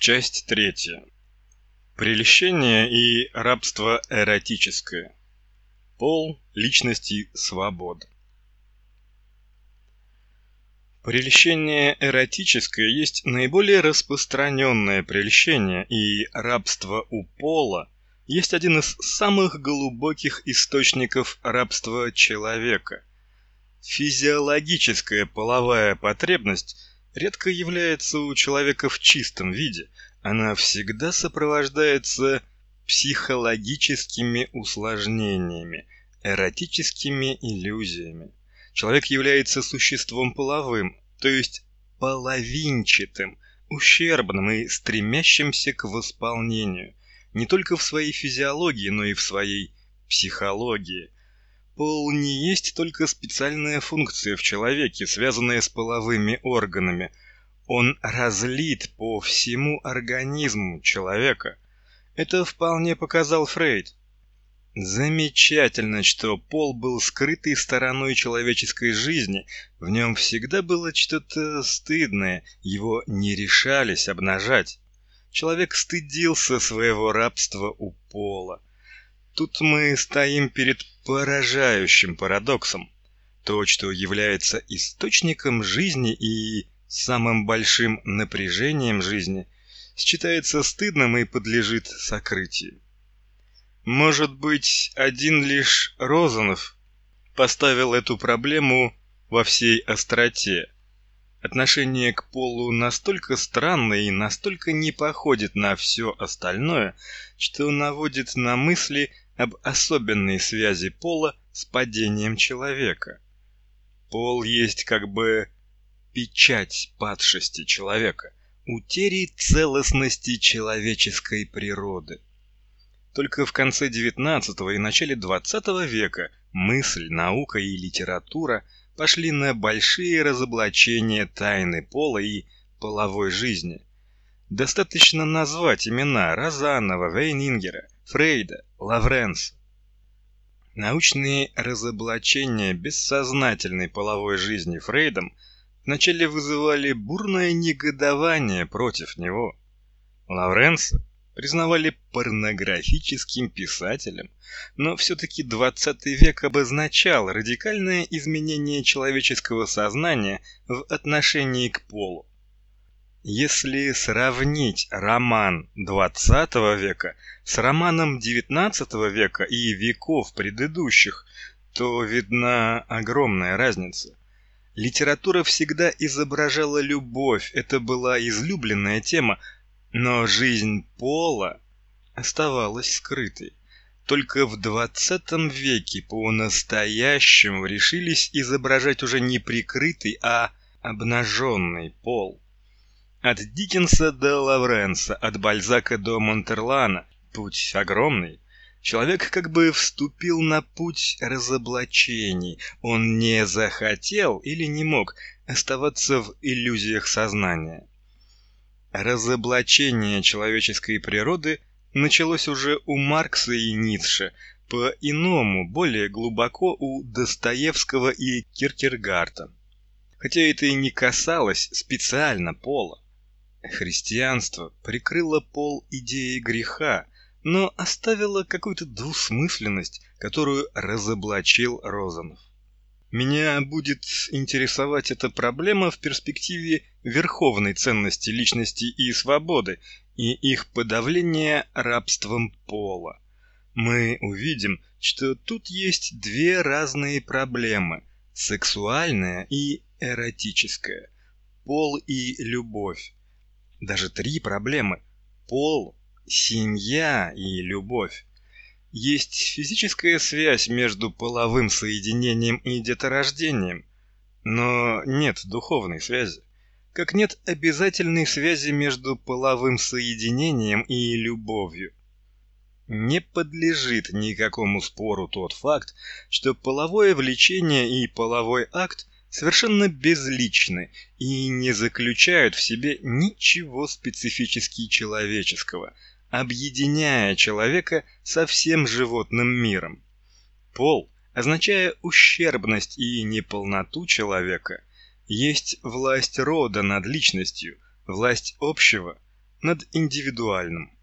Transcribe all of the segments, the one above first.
Часть 3. Прельщение и рабство эротическое. Пол, личности, свобода. Прельщение эротическое есть наиболее распространенное прельщение, и рабство у пола есть один из самых глубоких источников рабства человека. Физиологическая половая потребность редко является у человека в чистом виде, она всегда сопровождается психологическими усложнениями, эротическими иллюзиями. Человек является существом половым, то есть половинчатым, ущербным и стремящимся к восполнению, не только в своей физиологии, но и в своей психологии. Пол не есть только специальная функция в человеке, связанная с половыми органами. Он разлит по всему организму человека. Это вполне показал Фрейд. Замечательно, что пол был скрытой стороной человеческой жизни. В нем всегда было что-то стыдное, его не решались обнажать. Человек стыдился своего рабства у пола. Тут мы стоим перед поражающим парадоксом. То, что является источником жизни и самым большим напряжением жизни, считается стыдным и подлежит сокрытию. Может быть, один лишь Розанов поставил эту проблему во всей остроте. Отношение к полу настолько странное и настолько не походит на все остальное, что наводит на мысли об особенной связи пола с падением человека. Пол есть как бы печать падшести человека, утери целостности человеческой природы. Только в конце XIX и начале XX века мысль, наука и литература пошли на большие разоблачения тайны пола и половой жизни. Достаточно назвать имена Розанова, Вейнингера, Фрейда, Лавренса. Научные разоблачения бессознательной половой жизни Фрейдом вначале вызывали бурное негодование против него. Лавренса признавали порнографическим писателем, но все-таки 20 век обозначал радикальное изменение человеческого сознания в отношении к полу. Если сравнить роман 20 века с романом 19 века и веков предыдущих, то видна огромная разница. Литература всегда изображала любовь, это была излюбленная тема, но жизнь пола оставалась скрытой. Только в 20 веке по-настоящему решились изображать уже не прикрытый, а обнаженный пол. От Диккенса до Лавренса, от Бальзака до Монтерлана путь огромный. Человек как бы вступил на путь разоблачений. Он не захотел или не мог оставаться в иллюзиях сознания. Разоблачение человеческой природы началось уже у Маркса и Ницше, по-иному, более глубоко у Достоевского и Киркегарда. Хотя это и не касалось специально пола. Христианство прикрыло пол идеей греха, но оставило какую-то двусмысленность, которую разоблачил Розанов. Меня будет интересовать эта проблема в перспективе верховной ценности личности и свободы и их подавления рабством пола. Мы увидим, что тут есть две разные проблемы – сексуальная и эротическая, пол и любовь. Даже три проблемы – пол, семья и любовь. Есть физическая связь между половым соединением и деторождением, но нет духовной связи. Как нет обязательной связи между половым соединением и любовью. Не подлежит никакому спору тот факт, что половое влечение и половой акт совершенно безличны и не заключают в себе ничего специфически человеческого, объединяя человека со всем животным миром. Пол, означая ущербность и неполноту человека, есть власть рода над личностью, власть общего над индивидуальным.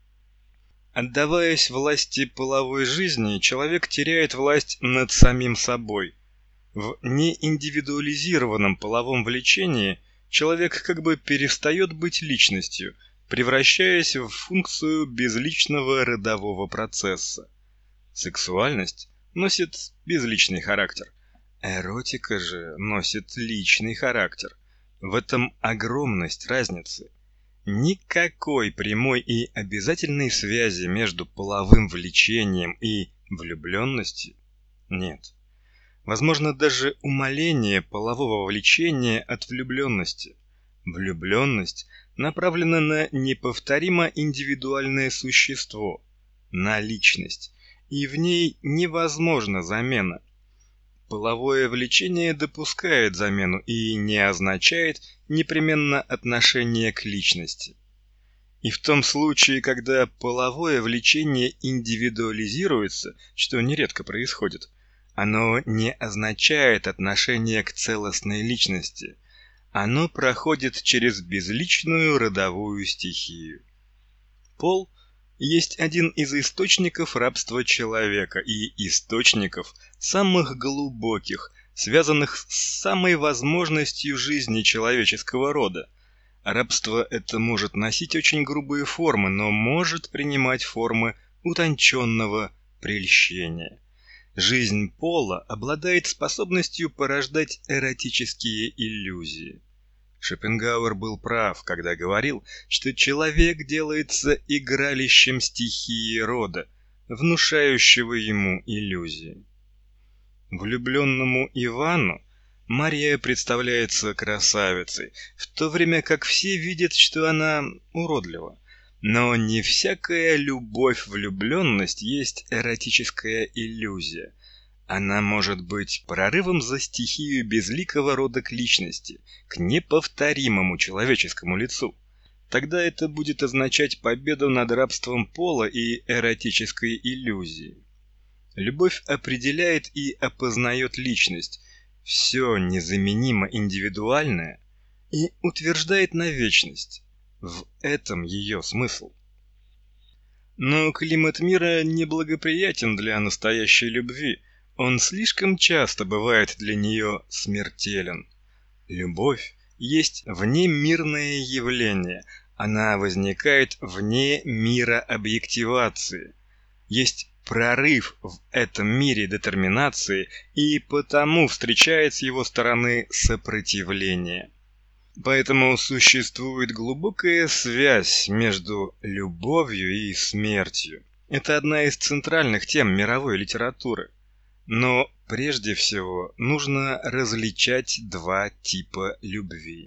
Отдаваясь власти половой жизни, человек теряет власть над самим собой. В неиндивидуализированном половом влечении человек как бы перестает быть личностью, превращаясь в функцию безличного родового процесса. Сексуальность носит безличный характер. Эротика же носит личный характер. В этом огромность разницы. Никакой прямой и обязательной связи между половым влечением и влюбленностью нет. Возможно даже умаление полового влечения от влюбленности. Влюбленность направлена на неповторимо индивидуальное существо, на личность, и в ней невозможна замена. Половое влечение допускает замену и не означает непременно отношение к личности. И в том случае, когда половое влечение индивидуализируется, что нередко происходит, оно не означает отношение к целостной личности. Оно проходит через безличную родовую стихию. Пол есть один из источников рабства человека и источников самых глубоких, связанных с самой возможностью жизни человеческого рода. Рабство это может носить очень грубые формы, но может принимать формы утонченного прельщения. Жизнь пола обладает способностью порождать эротические иллюзии. Шопенгауэр был прав, когда говорил, что человек делается игралищем стихии рода, внушающего ему иллюзии. Влюбленному Ивану Мария представляется красавицей, в то время как все видят, что она уродлива. Но не всякая любовь-влюбленность есть эротическая иллюзия. Она может быть прорывом за стихию безликого рода к личности, к неповторимому человеческому лицу. Тогда это будет означать победу над рабством пола и эротической иллюзией. Любовь определяет и опознает личность, все незаменимо индивидуальное, и утверждает на вечность. В этом ее смысл. Но климат мира неблагоприятен для настоящей любви. Он слишком часто бывает для нее смертелен. Любовь есть внемирное явление. Она возникает вне мира объективации. Есть прорыв в этом мире детерминации, и потому встречает с его стороны сопротивление. Поэтому существует глубокая связь между любовью и смертью. Это одна из центральных тем мировой литературы. Но прежде всего нужно различать два типа любви.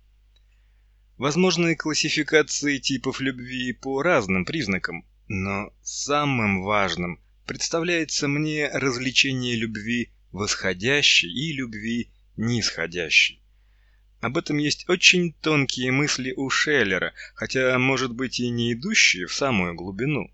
Возможны классификации типов любви по разным признакам, но самым важным представляется мне различение любви восходящей и любви нисходящей. Об этом есть очень тонкие мысли у Шеллера, хотя, может быть, и не идущие в самую глубину.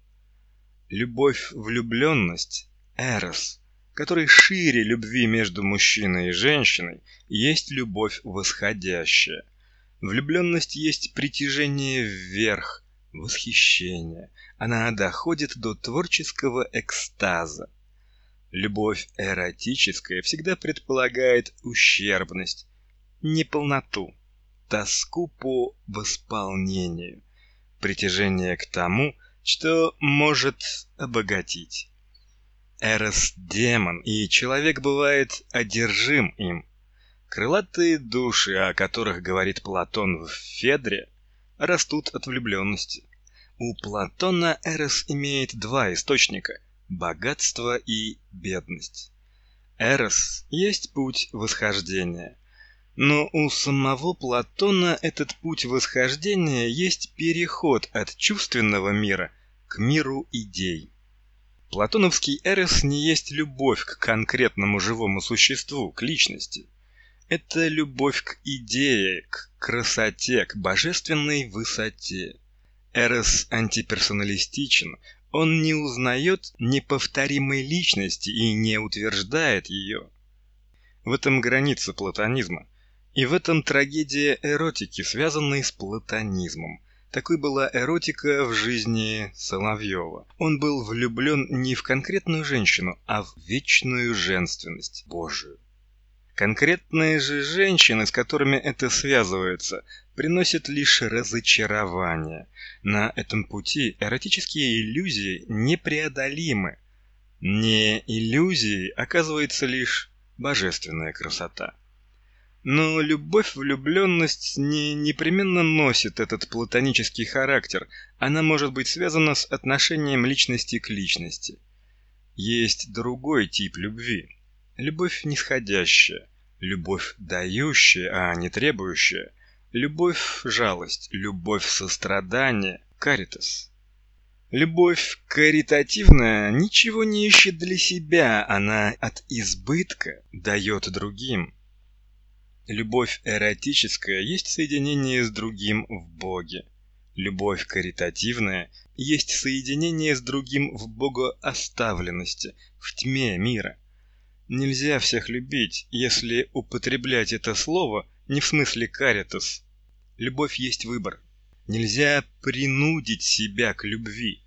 Любовь-влюбленность, эрос, который шире любви между мужчиной и женщиной, есть любовь восходящая. Влюбленность есть притяжение вверх, восхищение. Она доходит до творческого экстаза. Любовь эротическая всегда предполагает ущербность, неполноту, тоску по восполнению, притяжение к тому, что может обогатить. Эрос – демон, и человек бывает одержим им. Крылатые души, о которых говорит Платон в Федре, растут от влюбленности. У Платона эрос имеет два источника – богатство и бедность. Эрос есть путь восхождения. Но у самого Платона этот путь восхождения есть переход от чувственного мира к миру идей. Платоновский эрос не есть любовь к конкретному живому существу, к личности. Это любовь к идее, к красоте, к божественной высоте. Эрос антиперсоналистичен, он не узнает неповторимой личности и не утверждает ее. В этом граница платонизма. И в этом трагедия эротики, связанной с платонизмом. Такой была эротика в жизни Соловьева. Он был влюблен не в конкретную женщину, а в вечную женственность Божию. Конкретные же женщины, с которыми это связывается, приносят лишь разочарование. На этом пути эротические иллюзии непреодолимы. Не иллюзией оказывается лишь божественная красота. Но любовь-влюбленность не непременно носит этот платонический характер, она может быть связана с отношением личности к личности. Есть другой тип любви. Любовь нисходящая, любовь дающая, а не требующая, любовь-жалость, любовь-сострадание, каритас. Любовь каритативная ничего не ищет для себя, она от избытка дает другим. Любовь эротическая есть соединение с другим в Боге. Любовь каритативная есть соединение с другим в богооставленности, в тьме мира. Нельзя всех любить, если употреблять это слово не в смысле каритас. Любовь есть выбор. Нельзя принудить себя к любви.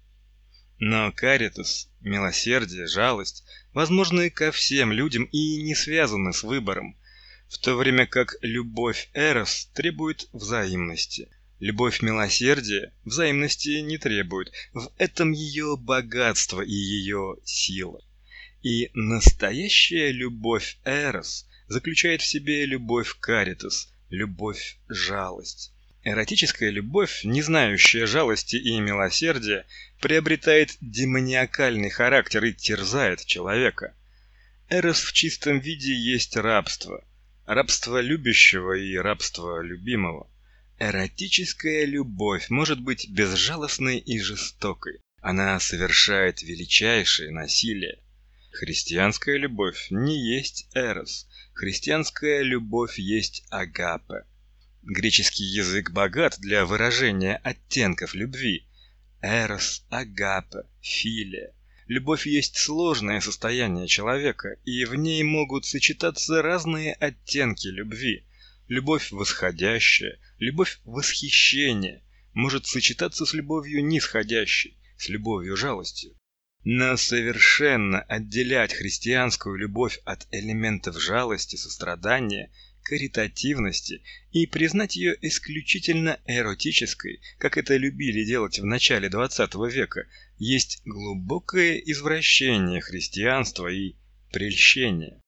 Но каритас, милосердие, жалость возможны ко всем людям и не связаны с выбором, в то время как любовь эрос требует взаимности. Любовь милосердия взаимности не требует. В этом ее богатство и ее сила. И настоящая любовь эрос заключает в себе любовь каритас, любовь жалость. Эротическая любовь, не знающая жалости и милосердия, приобретает демониакальный характер и терзает человека. Эрос в чистом виде есть рабство. Рабство любящего и рабство любимого. Эротическая любовь может быть безжалостной и жестокой. Она совершает величайшее насилие. Христианская любовь не есть эрос. Христианская любовь есть агапе. Греческий язык богат для выражения оттенков любви. Эрос, агапе, филия. Любовь есть сложное состояние человека, и в ней могут сочетаться разные оттенки любви. Любовь восходящая, любовь восхищения может сочетаться с любовью нисходящей, с любовью жалостью. Но совершенно отделять христианскую любовь от элементов жалости, сострадания, каритативности и признать ее исключительно эротической, как это любили делать в начале XX века, есть глубокое извращение христианства и прельщение.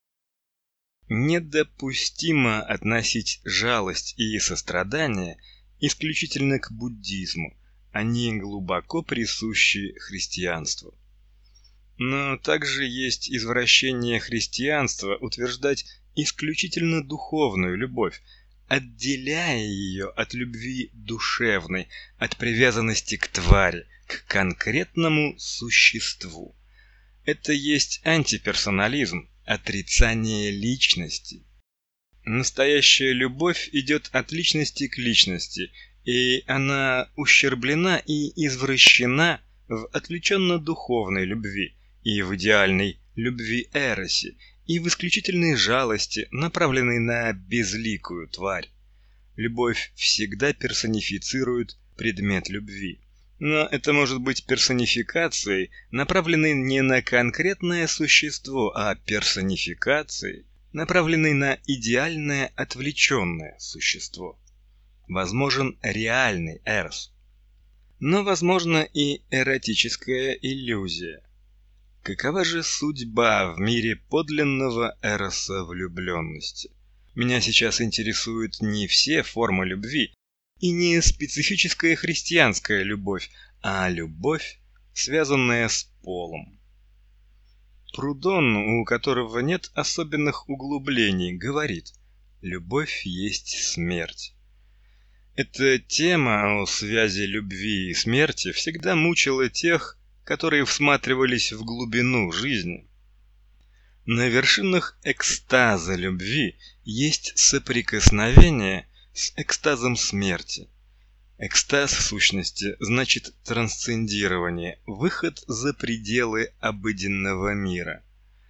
Недопустимо относить жалость и сострадание исключительно к буддизму, они глубоко присущи христианству. Но также есть извращение христианства утверждать исключительно духовную любовь, отделяя ее от любви душевной, от привязанности к твари, к конкретному существу. Это есть антиперсонализм, отрицание личности. Настоящая любовь идет от личности к личности, и она ущерблена и извращена в отвлеченно-духовной любви и в идеальной любви эросе, и в исключительной жалости, направленной на безликую тварь. Любовь всегда персонифицирует предмет любви. Но это может быть персонификацией, направленной не на конкретное существо, а персонификацией, направленной на идеальное отвлеченное существо. Возможен реальный эрос. Но возможна и эротическая иллюзия. Какова же судьба в мире подлинного эроса влюбленности? Меня сейчас интересуют не все формы любви и не специфическая христианская любовь, а любовь, связанная с полом. Прудон, у которого нет особенных углублений, говорит: любовь есть смерть. Эта тема о связи любви и смерти всегда мучила тех, которые всматривались в глубину жизни. На вершинах экстаза любви есть соприкосновение с экстазом смерти. Экстаз, в сущности, значит трансцендирование, выход за пределы обыденного мира.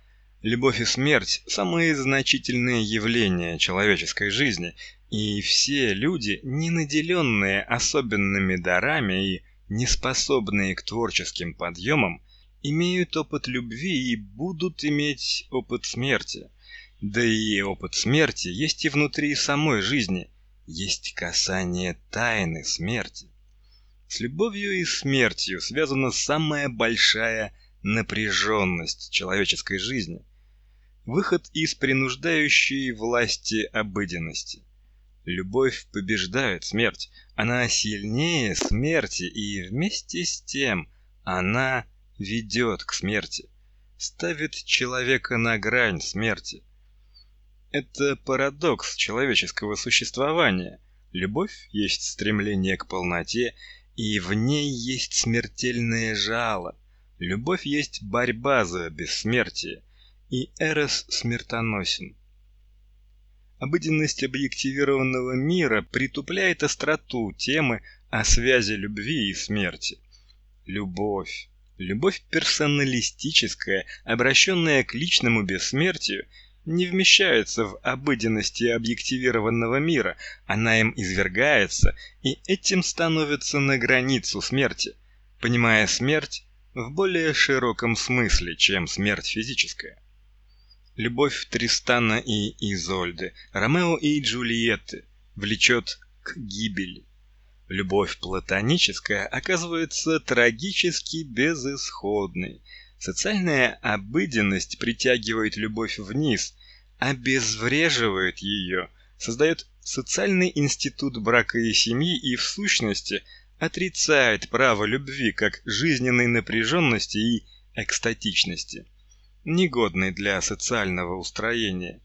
Любовь и смерть – самые значительные явления человеческой жизни, и все люди, не наделенные особенными дарами и не способные к творческим подъемам, имеют опыт любви и будут иметь опыт смерти. Да и опыт смерти есть и внутри самой жизни, есть касание тайны смерти. С любовью и смертью связана самая большая напряженность человеческой жизни. Выход из принуждающей власти обыденности. Любовь побеждает смерть, она сильнее смерти, и вместе с тем она ведет к смерти, ставит человека на грань смерти. Это парадокс человеческого существования. Любовь есть стремление к полноте, и в ней есть смертельное жало. Любовь есть борьба за бессмертие, и Эрос смертоносен. Обыденность объективированного мира притупляет остроту темы о связи любви и смерти. Любовь. Любовь персоналистическая, обращенная к личному бессмертию, не вмещается в обыденности объективированного мира, она им извергается и этим становится на границу смерти, понимая смерть в более широком смысле, чем смерть физическая. Любовь Тристана и Изольды, Ромео и Джульетты влечет к гибели. Любовь платоническая оказывается трагически безысходной. Социальная обыденность притягивает любовь вниз, обезвреживает ее, создает социальный институт брака и семьи и, в сущности, отрицает право любви как жизненной напряженности и экстатичности, негодной для социального устроения.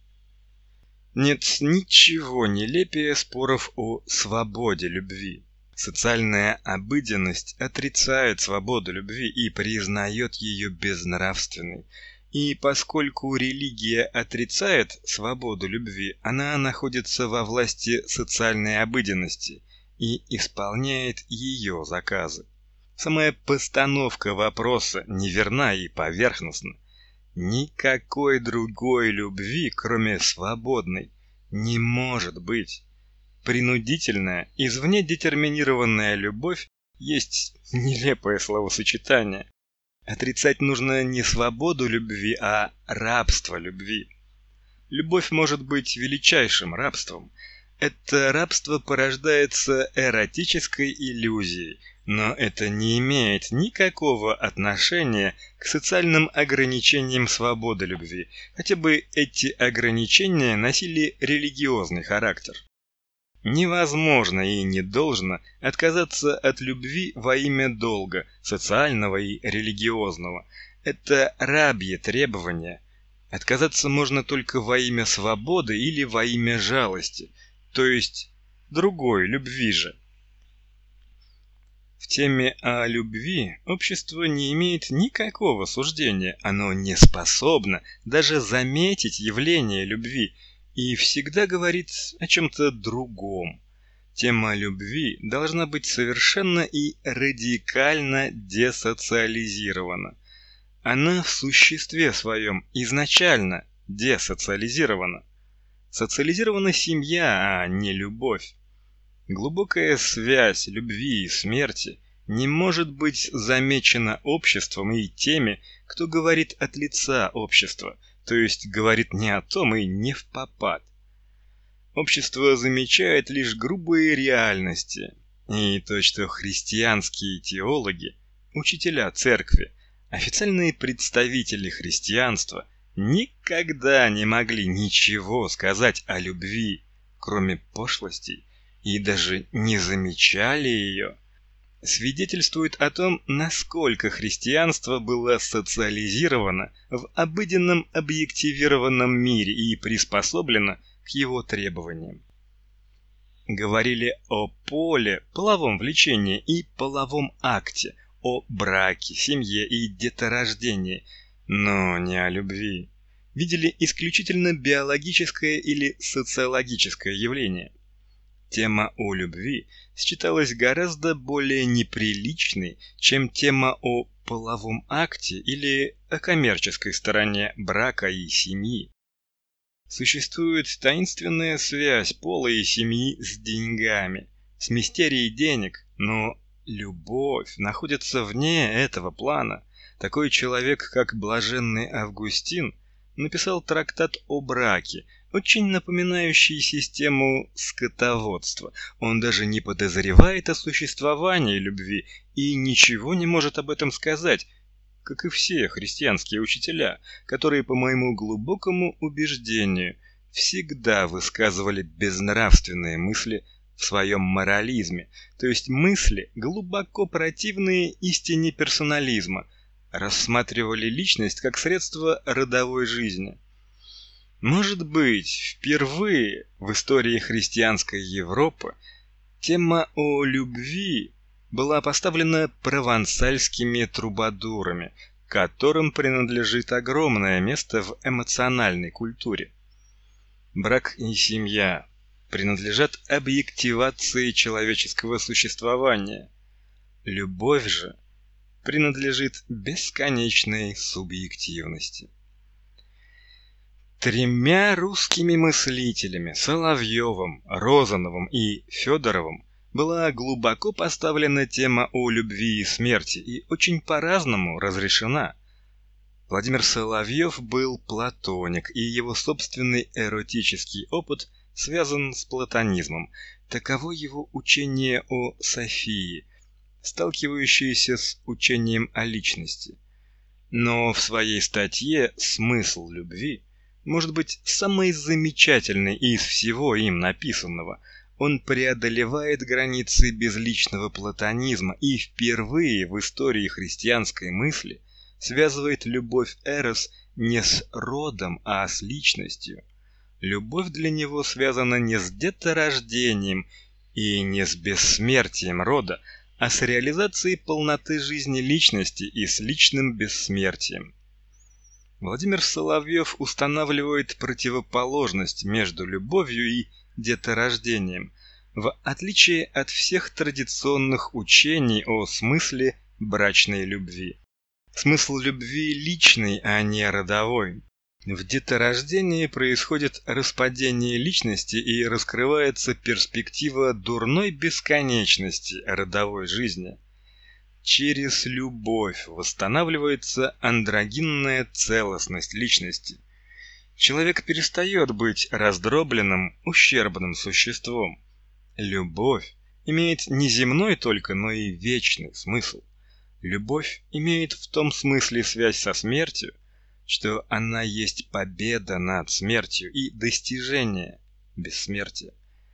Нет ничего нелепее споров о свободе любви. Социальная обыденность отрицает свободу любви и признает ее безнравственной. И поскольку религия отрицает свободу любви, она находится во власти социальной обыденности и исполняет ее заказы. Самая постановка вопроса неверна и поверхностна. Никакой другой любви, кроме свободной, не может быть. Принудительная, извне детерминированная любовь есть нелепое словосочетание. Отрицать нужно не свободу любви, а рабство любви. Любовь может быть величайшим рабством. Это рабство порождается эротической иллюзией, но это не имеет никакого отношения к социальным ограничениям свободы любви, хотя бы эти ограничения носили религиозный характер. Невозможно и не должно отказаться от любви во имя долга, социального и религиозного. Это рабье требование. Отказаться можно только во имя свободы или во имя жалости, то есть другой любви же. В теме о любви общество не имеет никакого суждения, оно не способно даже заметить явление любви и всегда говорит о чем-то другом. Тема любви должна быть совершенно и радикально десоциализирована. Она в существе своем изначально десоциализирована. Социализирована семья, а не любовь. Глубокая связь любви и смерти не может быть замечена обществом и теми, кто говорит от лица общества, то есть говорит не о том и не впопад. Общество замечает лишь грубые реальности, и то, что христианские теологи, учителя церкви, официальные представители христианства никогда не могли ничего сказать о любви, кроме пошлостей, и даже не замечали ее, свидетельствует о том, насколько христианство было социализировано в обыденном объективированном мире и приспособлено к его требованиям. Говорили о поле, половом влечении и половом акте, о браке, семье и деторождении, но не о любви. Видели исключительно биологическое или социологическое явление. Тема о любви считалась гораздо более неприличной, чем тема о половом акте или о коммерческой стороне брака и семьи. Существует таинственная связь пола и семьи с деньгами, с мистерией денег, но любовь находится вне этого плана. Такой человек, как блаженный Августин, написал трактат о браке, очень напоминающий систему скотоводства. Он даже не подозревает о существовании любви и ничего не может об этом сказать, как и все христианские учителя, которые, по моему глубокому убеждению, всегда высказывали безнравственные мысли в своем морализме, то есть мысли, глубоко противные истине персонализма, рассматривали личность как средство родовой жизни. Может быть, впервые в истории христианской Европы тема о любви была поставлена провансальскими трубадурами, которым принадлежит огромное место в эмоциональной культуре. Брак и семья принадлежат объективации человеческого существования. Любовь же принадлежит бесконечной субъективности. Тремя русскими мыслителями Соловьевым, Розановым и Федоровым была глубоко поставлена тема о любви и смерти и очень по-разному разрешена. Владимир Соловьев был платоник, и его собственный эротический опыт связан с платонизмом. Таково его учение о Софии, сталкивающееся с учением о личности. Но в своей статье «Смысл любви» может быть самой замечательной из всего им написанного. Он преодолевает границы безличного платонизма и впервые в истории христианской мысли связывает любовь Эрос не с родом, а с личностью. Любовь для него связана не с деторождением и не с бессмертием рода, а с реализацией полноты жизни личности и с личным бессмертием. Владимир Соловьев устанавливает противоположность между любовью и деторождением, в отличие от всех традиционных учений о смысле брачной любви. Смысл любви личный, а не родовой. В деторождении происходит распадение личности и раскрывается перспектива дурной бесконечности родовой жизни. Через любовь восстанавливается андрогинная целостность личности. Человек перестает быть раздробленным, ущербным существом. Любовь имеет не земной только, но и вечный смысл. Любовь имеет в том смысле связь со смертью, что она есть победа над смертью и достижение бессмертия.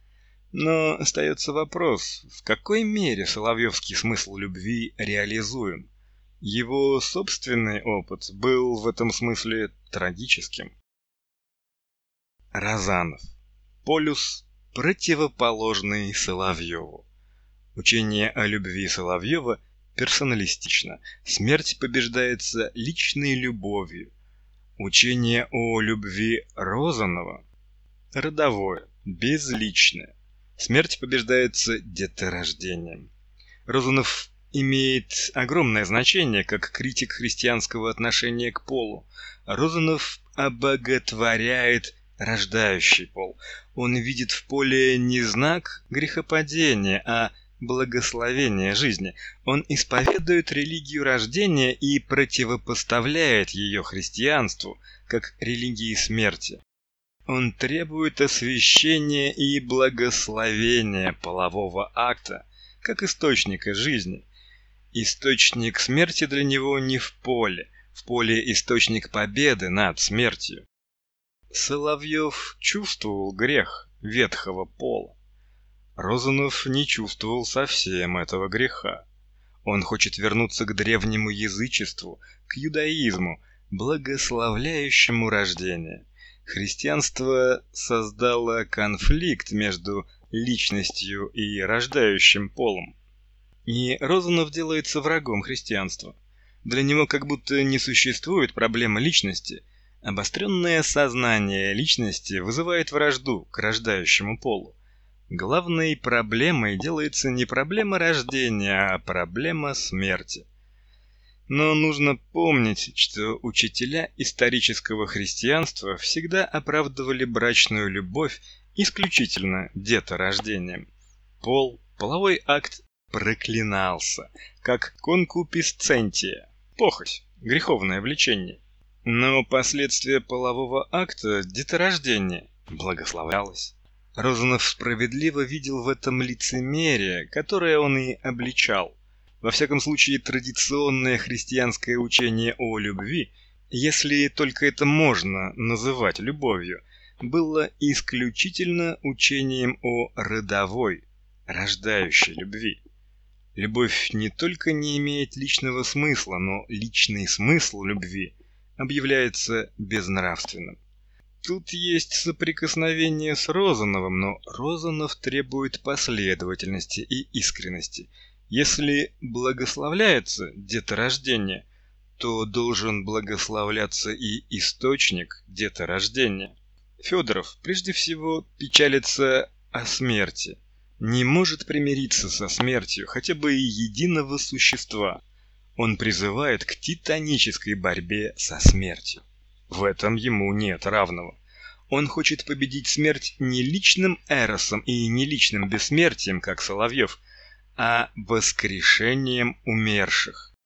Но остается вопрос, в какой мере соловьевский смысл любви реализуем? Его собственный опыт был в этом смысле трагическим. Розанов. Полюс, противоположный Соловьеву. Учение о любви Соловьева персоналистично. Смерть побеждается личной любовью. Учение о любви Розанова родовое, безличное. Смерть побеждается деторождением. Розанов имеет огромное значение как критик христианского отношения к полу. Розанов обоготворяет рождающий пол. Он видит в поле не знак грехопадения, а благословение жизни. Он исповедует религию рождения и противопоставляет ее христианству, как религии смерти. Он требует освящения и благословения полового акта, как источника жизни. Источник смерти для него не в поле источник победы над смертью. Соловьев чувствовал грех ветхого пола. Розанов не чувствовал совсем этого греха. Он хочет вернуться к древнему язычеству, к иудаизму, благословляющему рождение. Христианство создало конфликт между личностью и рождающим полом. И Розанов делается врагом христианства. Для него как будто не существует проблемы личности. Обостренное сознание личности вызывает вражду к рождающему полу. Главной проблемой делается не проблема рождения, а проблема смерти. Но нужно помнить, что учителя исторического христианства всегда оправдывали брачную любовь исключительно деторождением. Половой акт проклинался, как конкуписцентия, похоть, греховное влечение. Но последствия полового акта, деторождение, благословлялось. Розанов справедливо видел в этом лицемерие, которое он и обличал. Во всяком случае, традиционное христианское учение о любви, если только это можно называть любовью, было исключительно учением о родовой, рождающей любви. Любовь не только не имеет личного смысла, но личный смысл любви объявляется безнравственным. Тут есть соприкосновение с Розановым, но Розанов требует последовательности и искренности. Если благословляется деторождение, то должен благословляться и источник деторождения. Федоров прежде всего печалится о смерти, не может примириться со смертью хотя бы и единого существа. Он призывает к титанической борьбе со смертью. В этом ему нет равного. Он хочет победить смерть не личным эросом и не личным бессмертием, как Соловьев, а воскрешением умерших.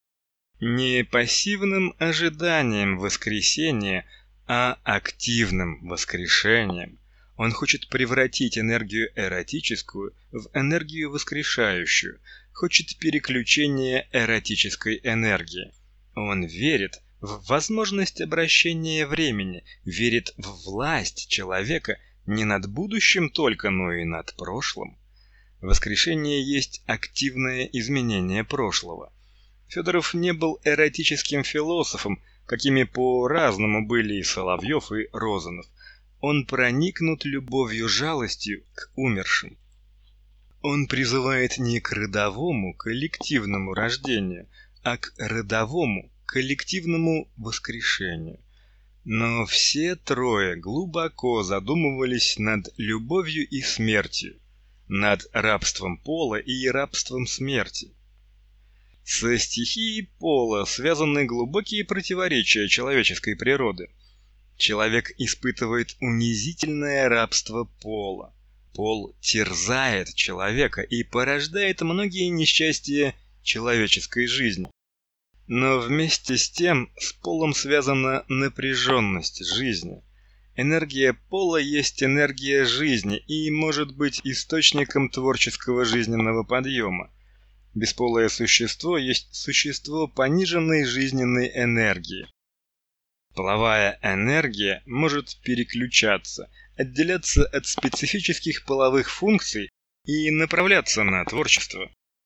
Не пассивным ожиданием воскресения, а активным воскрешением. Он хочет превратить энергию эротическую в энергию воскрешающую, хочет переключения эротической энергии. Он верит в возможность обращения времени, верит в власть человека не над будущим только, но и над прошлым. Воскрешение есть активное изменение прошлого. Федоров не был эротическим философом, какими по-разному были и Соловьев, и Розанов. Он проникнут любовью-жалостью к умершим. Он призывает не к родовому, коллективному рождению, а к родовому, коллективному воскрешению. Но все трое глубоко задумывались над любовью и смертью, над рабством пола и рабством смерти. Со стихией пола связаны глубокие противоречия человеческой природы. Человек испытывает унизительное рабство пола. Пол терзает человека и порождает многие несчастья человеческой жизни. Но вместе с тем с полом связана напряженность жизни. Энергия пола есть энергия жизни и может быть источником творческого жизненного подъема. Бесполое существо есть существо пониженной жизненной энергии. Половая энергия может переключаться, отделяться от специфических половых функций и направляться на творчество.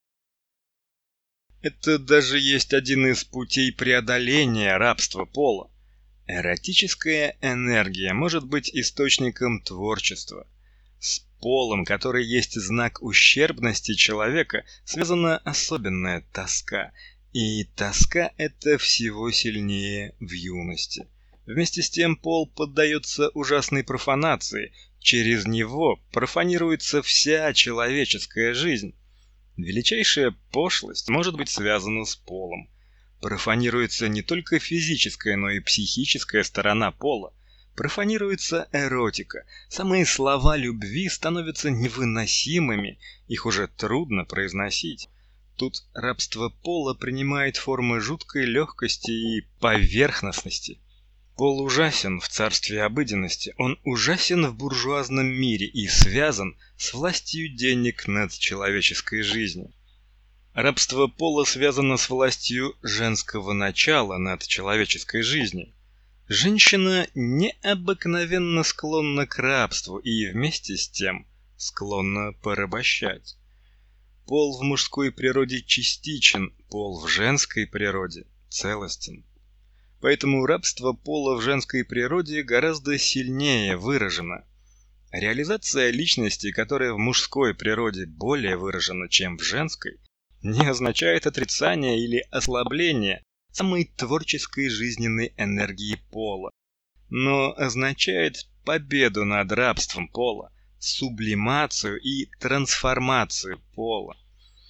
Это даже есть один из путей преодоления рабства пола. Эротическая энергия может быть источником творчества. С полом, который есть знак ущербности человека, связана особенная тоска. И тоска эта всего сильнее в юности. Вместе с тем пол поддается ужасной профанации. Через него профанируется вся человеческая жизнь. Величайшая пошлость может быть связана с полом. Профанируется не только физическая, но и психическая сторона пола. Профанируется эротика. Самые слова любви становятся невыносимыми, их уже трудно произносить. Тут рабство пола принимает формы жуткой легкости и поверхностности. Пол ужасен в царстве обыденности, он ужасен в буржуазном мире и связан с властью денег над человеческой жизнью. Рабство пола связано с властью женского начала над человеческой жизнью. Женщина необыкновенно склонна к рабству и вместе с тем склонна порабощать. Пол в мужской природе частичен, пол в женской природе целостен. Поэтому рабство пола в женской природе гораздо сильнее выражено. Реализация личности, которая в мужской природе более выражена, чем в женской, не означает отрицание или ослабление самой творческой жизненной энергии пола, но означает победу над рабством пола, сублимацию и трансформацию пола.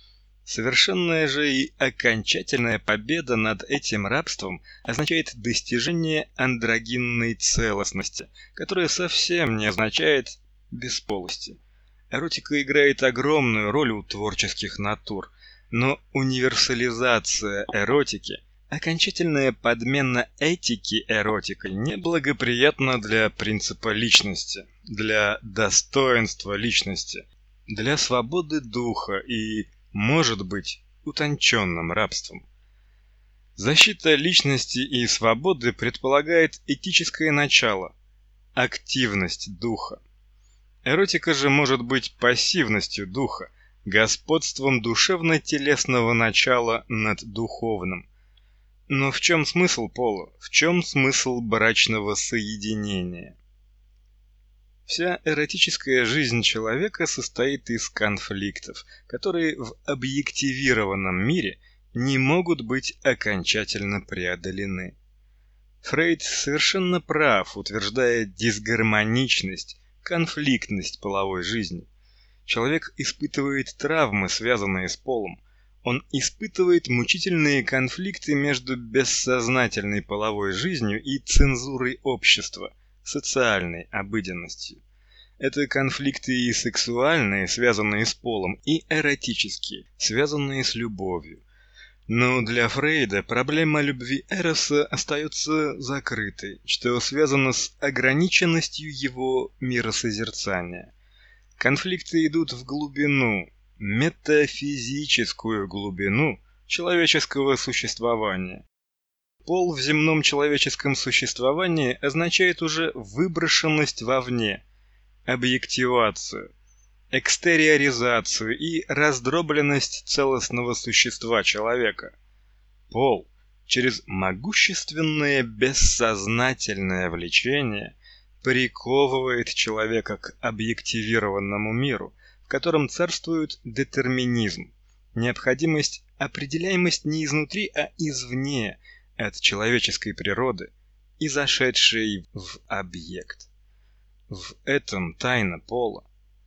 Совершенная же и окончательная победа над этим рабством означает достижение андрогинной целостности, которая совсем не означает бесполости. Эротика играет огромную роль у творческих натур, но универсализация эротики, окончательная подмена этики эротикой неблагоприятна для принципа личности, для достоинства личности, для свободы духа и может быть утонченным рабством. Защита личности и свободы предполагает этическое начало, активность духа. Эротика же может быть пассивностью духа, господством душевно-телесного начала над духовным. Но в чем смысл пола? В чем смысл брачного соединения? Вся эротическая жизнь человека состоит из конфликтов, которые в объективированном мире не могут быть окончательно преодолены. Фрейд совершенно прав, утверждая дисгармоничность, конфликтность половой жизни. Человек испытывает травмы, связанные с полом. Он испытывает мучительные конфликты между бессознательной половой жизнью и цензурой общества, социальной обыденностью. Это конфликты и сексуальные, связанные с полом, и эротические, связанные с любовью. Но для Фрейда проблема любви Эроса остается закрытой, что связано с ограниченностью его миросозерцания. Конфликты идут в глубину, метафизическую глубину человеческого существования. Пол в земном человеческом существовании означает уже выброшенность вовне, объективацию, экстериоризацию и раздробленность целостного существа человека. Пол через могущественное бессознательное влечение приковывает человека к объективированному миру, в котором царствует детерминизм, необходимость, определяемость не изнутри, а извне, от человеческой природы, и зашедшей в объект. В этом тайна пола.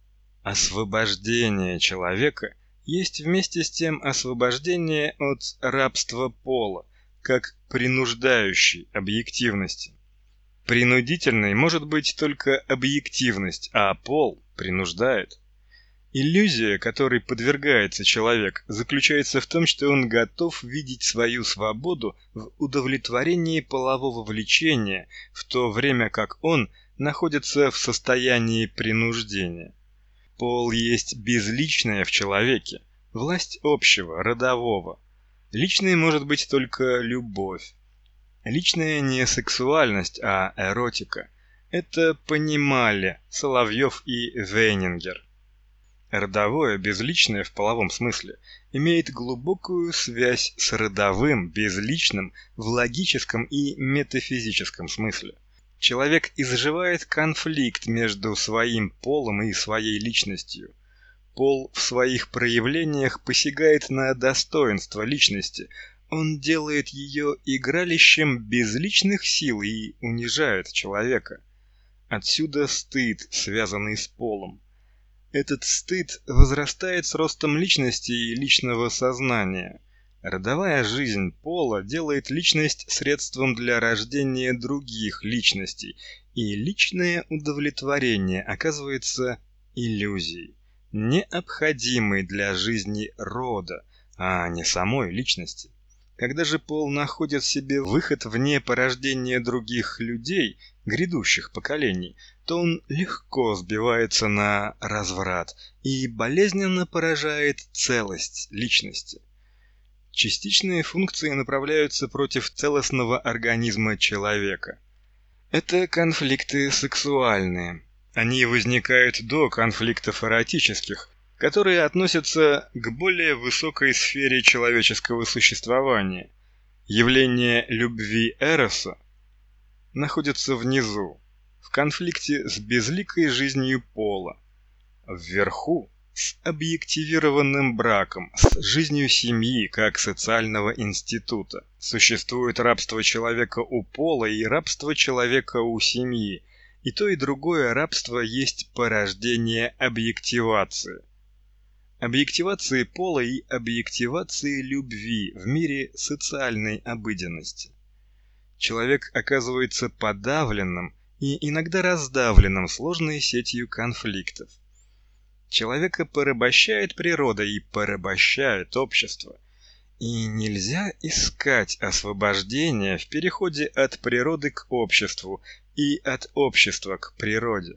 Освобождение человека есть вместе с тем освобождение от рабства пола, как принуждающей объективности. Принудительной может быть только объективность, а пол принуждает. Иллюзия, которой подвергается человек, заключается в том, что он готов видеть свою свободу в удовлетворении полового влечения, в то время как он находится в состоянии принуждения. Пол есть безличное в человеке, власть общего, родового. Личной может быть только любовь. Личная не сексуальность, а эротика. Это понимали Соловьев и Вейнингер. Родовое, безличное в половом смысле, имеет глубокую связь с родовым, безличным в логическом и метафизическом смысле. Человек изживает конфликт между своим полом и своей личностью. Пол в своих проявлениях посягает на достоинство личности. Он делает ее игралищем безличных сил и унижает человека. Отсюда стыд, связанный с полом. Этот стыд возрастает с ростом личности и личного сознания. Родовая жизнь пола делает личность средством для рождения других личностей, и личное удовлетворение оказывается иллюзией, необходимой для жизни рода, а не самой личности. Когда же пол находит в себе выход вне порождения других людей, грядущих поколений, то он легко сбивается на разврат и болезненно поражает целость личности. Частичные функции направляются против целостного организма человека. Это конфликты сексуальные. Они возникают до конфликтов эротических, которые относятся к более высокой сфере человеческого существования. Явление любви Эроса находится внизу, в конфликте с безликой жизнью пола, вверху с объективированным браком, с жизнью семьи как социального института. Существует рабство человека у пола и рабство человека у семьи, и то и другое рабство есть порождение объективации. объективации пола и объективации любви в мире социальной обыденности. Человек оказывается подавленным и иногда раздавленным сложной сетью конфликтов. Человека порабощает природа и порабощает общество. И нельзя искать освобождения в переходе от природы к обществу и от общества к природе.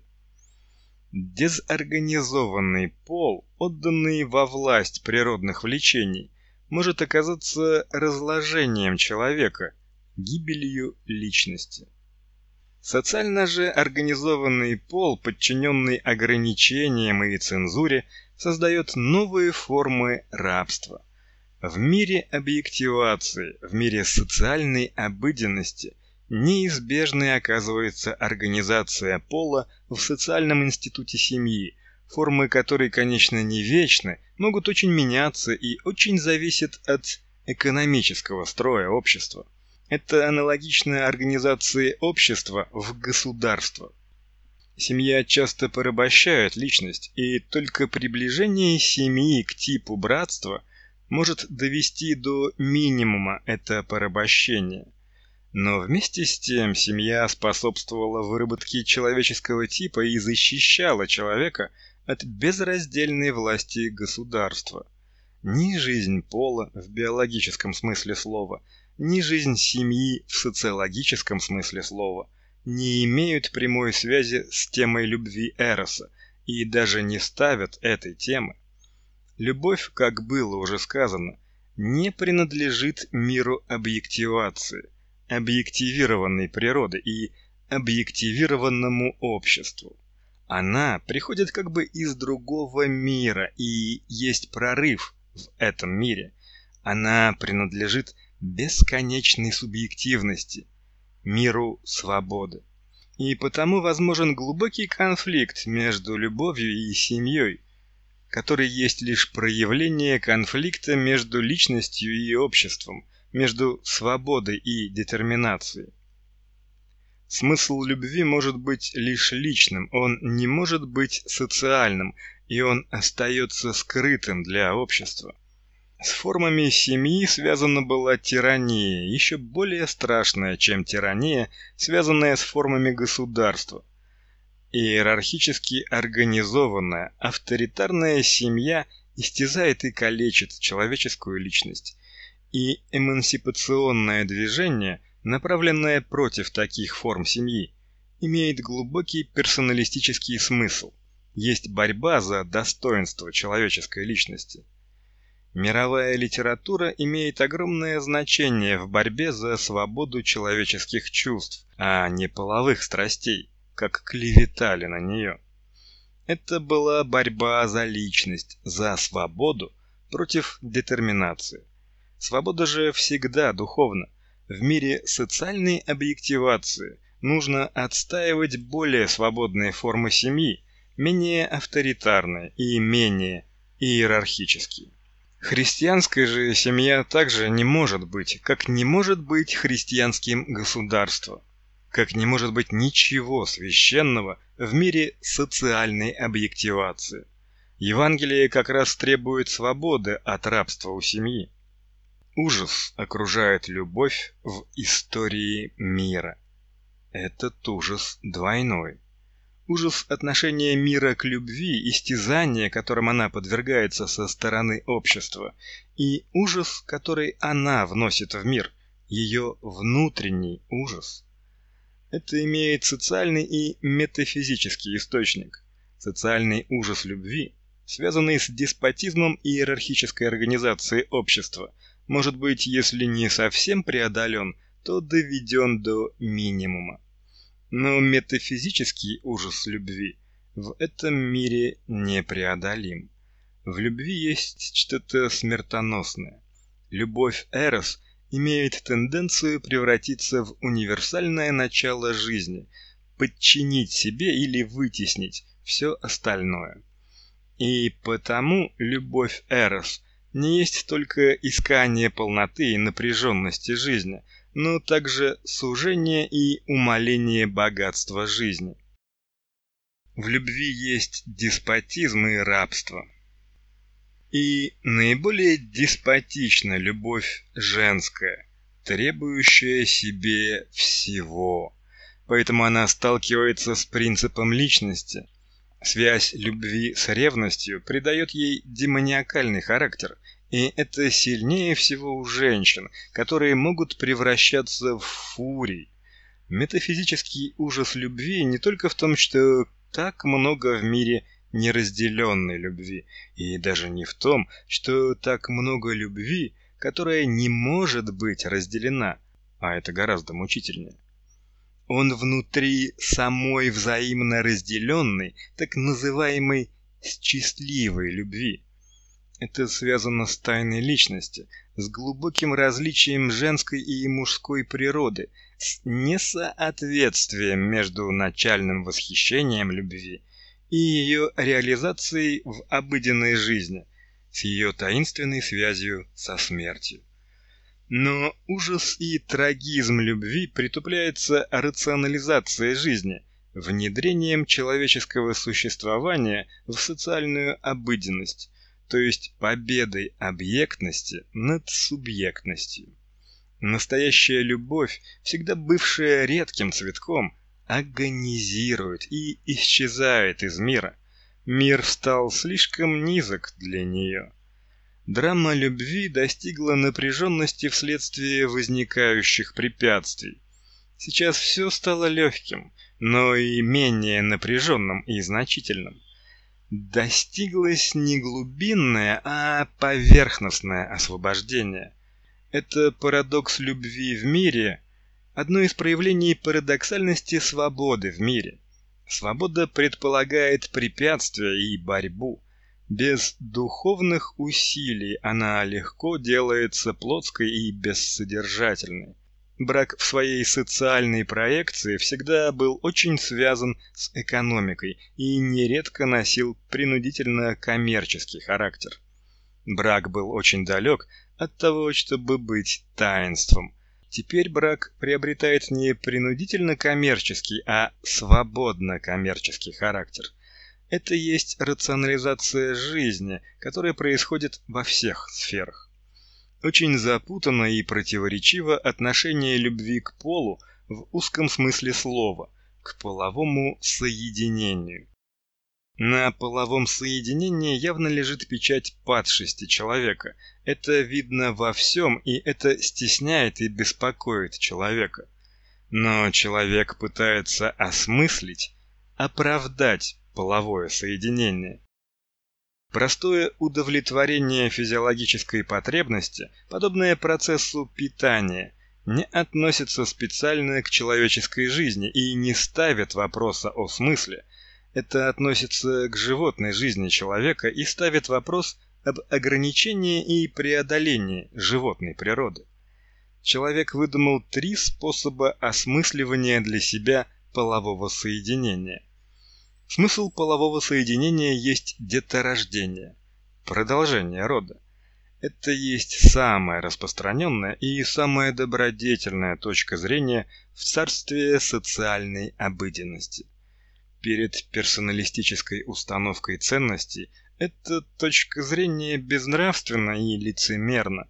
Дезорганизованный пол, отданный во власть природных влечений, может оказаться разложением человека, гибелью личности. Социально же организованный пол, подчиненный ограничениям и цензуре, создает новые формы рабства. В мире объективации, в мире социальной обыденности неизбежной оказывается организация пола в социальном институте семьи, формы которой, конечно, не вечны, могут очень меняться и очень зависят от экономического строя общества. Это аналогично организации общества в государство. Семья часто порабощает личность, и только приближение семьи к типу братства может довести до минимума это порабощение. Но вместе с тем семья способствовала выработке человеческого типа и защищала человека от безраздельной власти государства. Ни жизнь пола в биологическом смысле слова, ни жизнь семьи в социологическом смысле слова не имеют прямой связи с темой любви Эроса и даже не ставят этой темы. Любовь, как было уже сказано, не принадлежит миру объективации, объективированной природы и объективированному обществу. Она приходит как бы из другого мира и есть прорыв в этом мире. Она принадлежит бесконечной субъективности, миру свободы. И потому возможен глубокий конфликт между любовью и семьей, который есть лишь проявление конфликта между личностью и обществом, между свободой и детерминацией. Смысл любви может быть лишь личным, он не может быть социальным, и он остается скрытым для общества. С формами семьи связана была тирания, еще более страшная, чем тирания, связанная с формами государства. Иерархически организованная, авторитарная семья истязает и калечит человеческую личность. И эмансипационное движение, направленное против таких форм семьи, имеет глубокий персоналистический смысл. Есть борьба за достоинство человеческой личности. Мировая литература имеет огромное значение в борьбе за свободу человеческих чувств, а не половых страстей, как клеветали на нее. Это была борьба за личность, за свободу против детерминации. Свобода же всегда духовна. В мире социальной объективации нужно отстаивать более свободные формы семьи, менее авторитарные и менее иерархические. Христианская же семья также не может быть, как не может быть христианским государство, как не может быть ничего священного в мире социальной объективации. Евангелие как раз требует свободы от рабства у семьи. Ужас окружает любовь в истории мира. Этот ужас двойной. Ужас отношения мира к любви, истязания, которым она подвергается со стороны общества, и ужас, который она вносит в мир, ее внутренний ужас. Это имеет социальный и метафизический источник. Социальный ужас любви, связанный с деспотизмом и иерархической организацией общества, может быть, если не совсем преодолен, то доведен до минимума. Но метафизический ужас любви в этом мире непреодолим. В любви есть что-то смертоносное. Любовь Эрос имеет тенденцию превратиться в универсальное начало жизни, подчинить себе или вытеснить все остальное. И потому любовь Эрос не есть только искание полноты и напряженности жизни, но также сужение и умаление богатства жизни. В любви есть деспотизм и рабство. И наиболее деспотична любовь женская, требующая себе всего. Поэтому она сталкивается с принципом личности. Связь любви с ревностью придает ей демониакальный характер, и это сильнее всего у женщин, которые могут превращаться в фурий. Метафизический ужас любви не только в том, что так много в мире неразделенной любви, и даже не в том, что так много любви, которая не может быть разделена, а это гораздо мучительнее. Он внутри самой взаимно разделенной, так называемой счастливой любви. Это связано с тайной личности, с глубоким различием женской и мужской природы, с несоответствием между начальным восхищением любви и ее реализацией в обыденной жизни, с ее таинственной связью со смертью. Но ужас и трагизм любви притупляется рационализацией жизни, внедрением человеческого существования в социальную обыденность, то есть победой объектности над субъектностью. Настоящая любовь, всегда бывшая редким цветком, агонизирует и исчезает из мира. Мир стал слишком низок для нее. Драма любви достигла напряженности вследствие возникающих препятствий. Сейчас все стало легким, но и менее напряженным и значительным. Достиглось не глубинное, а поверхностное освобождение. Это парадокс любви в мире, одно из проявлений парадоксальности свободы в мире. Свобода предполагает препятствия и борьбу. Без духовных усилий она легко делается плотской и бессодержательной. Брак в своей социальной проекции всегда был очень связан с экономикой и нередко носил принудительно коммерческий характер. Брак был очень далек от того, чтобы быть таинством. Теперь брак приобретает не принудительно коммерческий, а свободно коммерческий характер. Это есть рационализация жизни, которая происходит во всех сферах. Очень запутанно и противоречиво отношение любви к полу в узком смысле слова, к половому соединению. На половом соединении явно лежит печать падшести человека. Это видно во всем, и это стесняет и беспокоит человека. Но человек пытается осмыслить, оправдать половое соединение. Простое удовлетворение физиологической потребности, подобное процессу питания, не относится специально к человеческой жизни и не ставит вопроса о смысле. Это относится к животной жизни человека и ставит вопрос об ограничении и преодолении животной природы. Человек выдумал 3 способа осмысливания для себя полового соединения. Смысл полового соединения есть деторождение, продолжение рода. Это есть самая распространенная и самая добродетельная точка зрения в царстве социальной обыденности. Перед персоналистической установкой ценностей эта точка зрения безнравственна и лицемерна,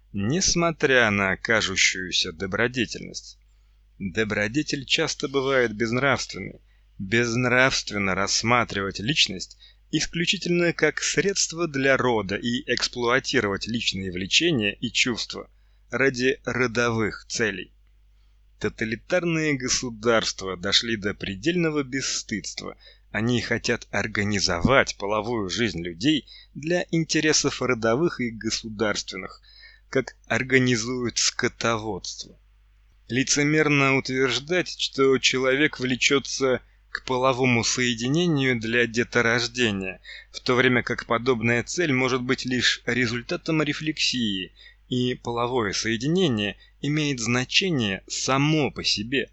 несмотря на кажущуюся добродетельность. Добродетель часто бывает безнравственной. Безнравственно рассматривать личность исключительно как средство для рода и эксплуатировать личные влечения и чувства ради родовых целей. Тоталитарные государства дошли до предельного бесстыдства. Они хотят организовать половую жизнь людей для интересов родовых и государственных, как организуют скотоводство. Лицемерно утверждать, что человек влечется к половому соединению для деторождения, в то время как подобная цель может быть лишь результатом рефлексии, и половое соединение имеет значение само по себе.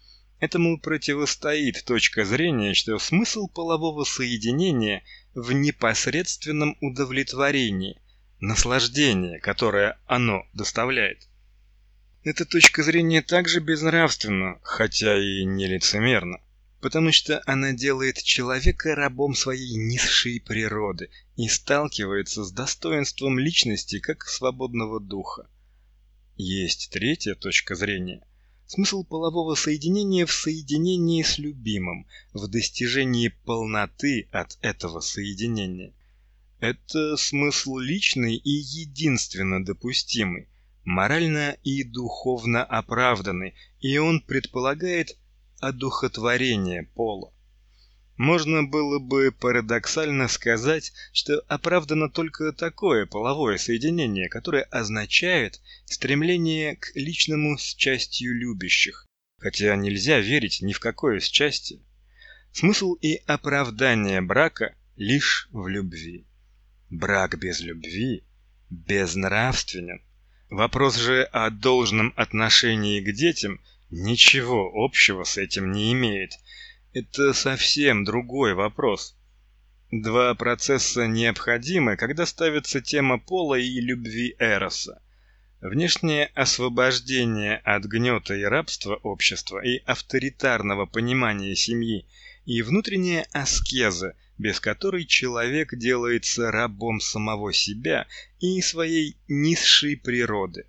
Этому противостоит точка зрения, что смысл полового соединения в непосредственном удовлетворении, наслаждении, которое оно доставляет. Эта точка зрения также безнравственна, хотя и не лицемерна, потому что она делает человека рабом своей низшей природы и сталкивается с достоинством личности как свободного духа. Есть третья точка зрения. Смысл полового соединения в соединении с любимым, в достижении полноты от этого соединения. Это смысл личный и единственно допустимый, морально и духовно оправданный, и он предполагает одухотворение пола. Можно было бы парадоксально сказать, что оправдано только такое половое соединение, которое означает стремление к личному счастью любящих, хотя нельзя верить ни в какое счастье. Смысл и оправдание брака лишь в любви. Брак без любви безнравственен. Вопрос же о должном отношении к детям ничего общего с этим не имеет. Это совсем другой вопрос. Два процесса необходимы, когда ставится тема пола и любви Эроса. Внешнее освобождение от гнета и рабства общества и авторитарного понимания семьи, и внутренняя аскеза, без которой человек делается рабом самого себя и своей низшей природы.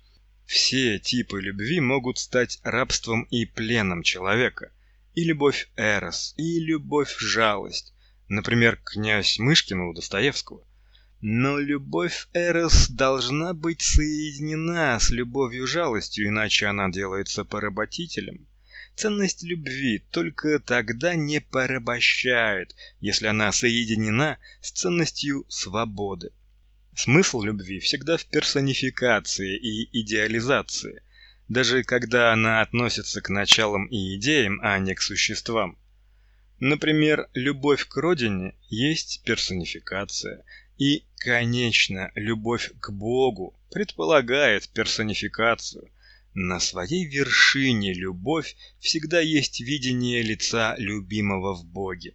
Все типы любви могут стать рабством и пленом человека. И любовь Эрос, и любовь-жалость. Например, князь Мышкин у Достоевского. Но любовь Эрос должна быть соединена с любовью-жалостью, иначе она делается поработителем. Ценность любви только тогда не порабощает, если она соединена с ценностью свободы. Смысл любви всегда в персонификации и идеализации, даже когда она относится к началам и идеям, а не к существам. Например, любовь к родине есть персонификация, и, конечно, любовь к Богу предполагает персонификацию. На своей вершине любовь всегда есть видение лица любимого в Боге.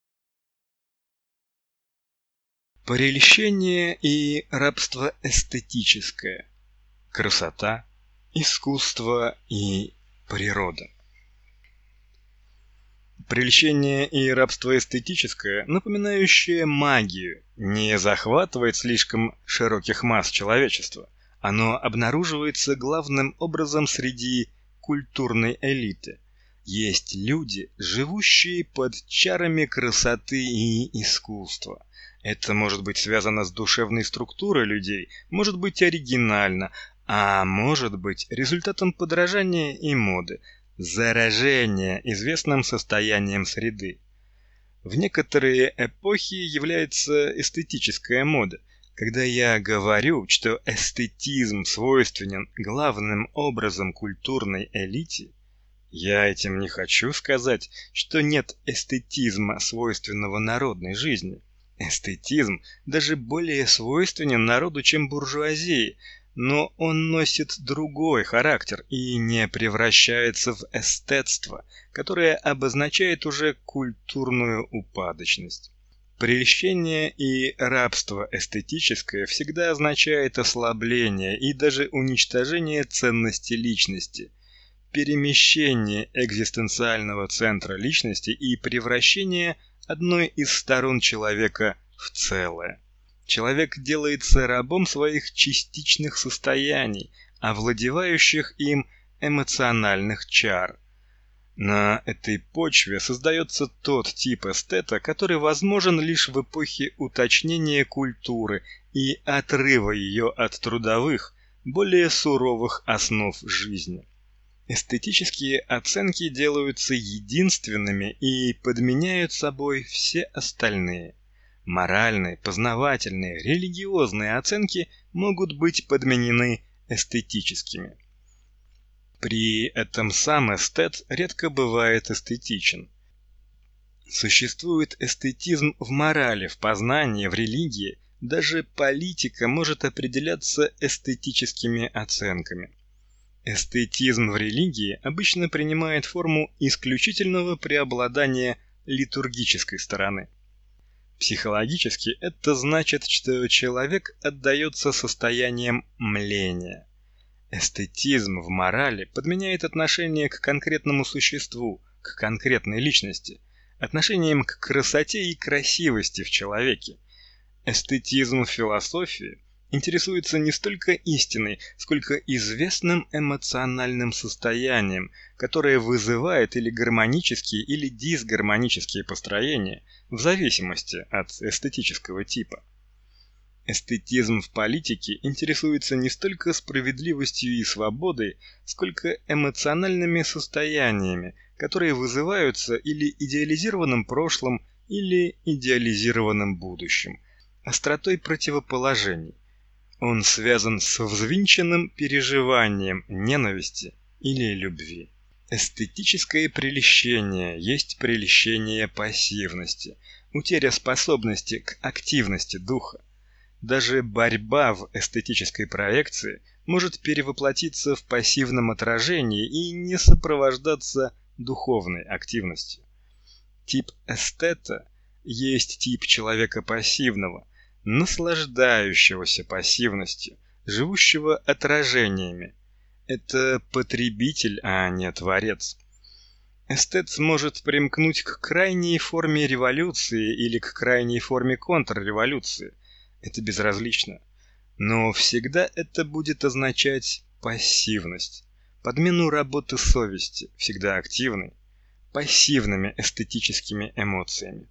Прельщение и рабство эстетическое. Красота, искусство и природа. Прельщение и рабство эстетическое, напоминающее магию, не захватывает слишком широких масс человечества. Оно обнаруживается главным образом среди культурной элиты. Есть люди, живущие под чарами красоты и искусства. Это может быть связано с душевной структурой людей, может быть оригинально, а может быть результатом подражания и моды, заражения известным состоянием среды. В некоторые эпохи является эстетическая мода. Когда я говорю, что эстетизм свойственен главным образом культурной элите, я этим не хочу сказать, что нет эстетизма, свойственного народной жизни. Эстетизм даже более свойственен народу, чем буржуазии, но он носит другой характер и не превращается в эстетство, которое обозначает уже культурную упадочность. Прельщение и рабство эстетическое всегда означает ослабление и даже уничтожение ценности личности, перемещение экзистенциального центра личности и превращение одной из сторон человека в целое. Человек делается рабом своих частичных состояний, овладевающих им эмоциональных чар. На этой почве создается тот тип эстета, который возможен лишь в эпохе уточнения культуры и отрыва ее от трудовых, более суровых основ жизни. Эстетические оценки делаются единственными и подменяют собой все остальные. Моральные, познавательные, религиозные оценки могут быть подменены эстетическими. При этом сам эстет редко бывает эстетичен. Существует эстетизм в морали, в познании, в религии, даже политика может определяться эстетическими оценками. Эстетизм в религии обычно принимает форму исключительного преобладания литургической стороны. Психологически это значит, что человек отдается состояниям мления. Эстетизм в морали подменяет отношение к конкретному существу, к конкретной личности, отношением к красоте и красивости в человеке. Эстетизм в философии интересуется не столько истиной, сколько известным эмоциональным состоянием, которое вызывает или гармонические, или дисгармонические построения в зависимости от эстетического типа. Эстетизм в политике интересуется не столько справедливостью и свободой, сколько эмоциональными состояниями, которые вызываются или идеализированным прошлым, или идеализированным будущим, остротой противоположений. Он связан с взвинченным переживанием ненависти или любви. Эстетическое прельщение есть прельщение пассивности, утеря способности к активности духа. Даже борьба в эстетической проекции может перевоплотиться в пассивном отражении и не сопровождаться духовной активностью. Тип эстета есть тип человека пассивного, наслаждающегося пассивностью, живущего отражениями. Это потребитель, а не творец. Эстет может примкнуть к крайней форме революции или к крайней форме контрреволюции. Это безразлично. Но всегда это будет означать пассивность, подмену работы совести, всегда активной, пассивными эстетическими эмоциями.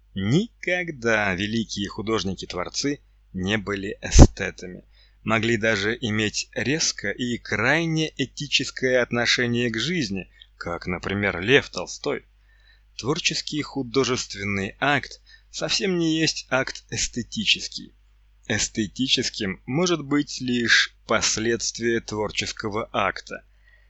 Никогда великие художники-творцы не были эстетами, могли даже иметь резко и крайне этическое отношение к жизни, как, например, Лев Толстой. Творческий художественный акт совсем не есть акт эстетический. Эстетическим может быть лишь последствие творческого акта.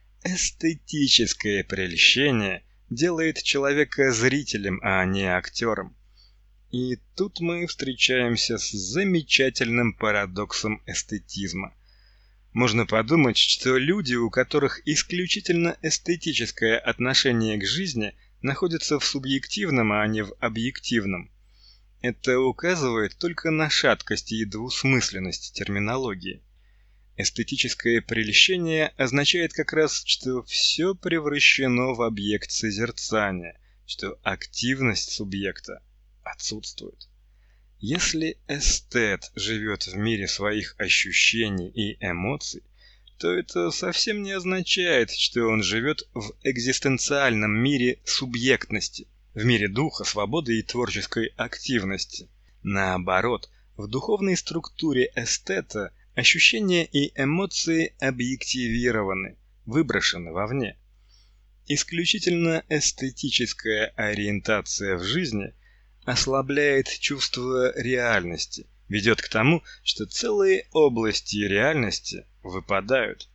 Эстетическое прельщение делает человека зрителем, а не актером. И тут мы встречаемся с замечательным парадоксом эстетизма. Можно подумать, что люди, у которых исключительно эстетическое отношение к жизни, находятся в субъективном, а не в объективном. Это указывает только на шаткость и двусмысленность терминологии. Эстетическое прельщение означает как раз, что все превращено в объект созерцания, что активность субъекта отсутствует. Если эстет живет в мире своих ощущений и эмоций, то это совсем не означает, что он живет в экзистенциальном мире субъектности, в мире духа, свободы и творческой активности. Наоборот, в духовной структуре эстета ощущения и эмоции объективированы, выброшены вовне. Исключительно эстетическая ориентация в жизни ослабляет чувство реальности, ведет к тому, что целые области реальности выпадают.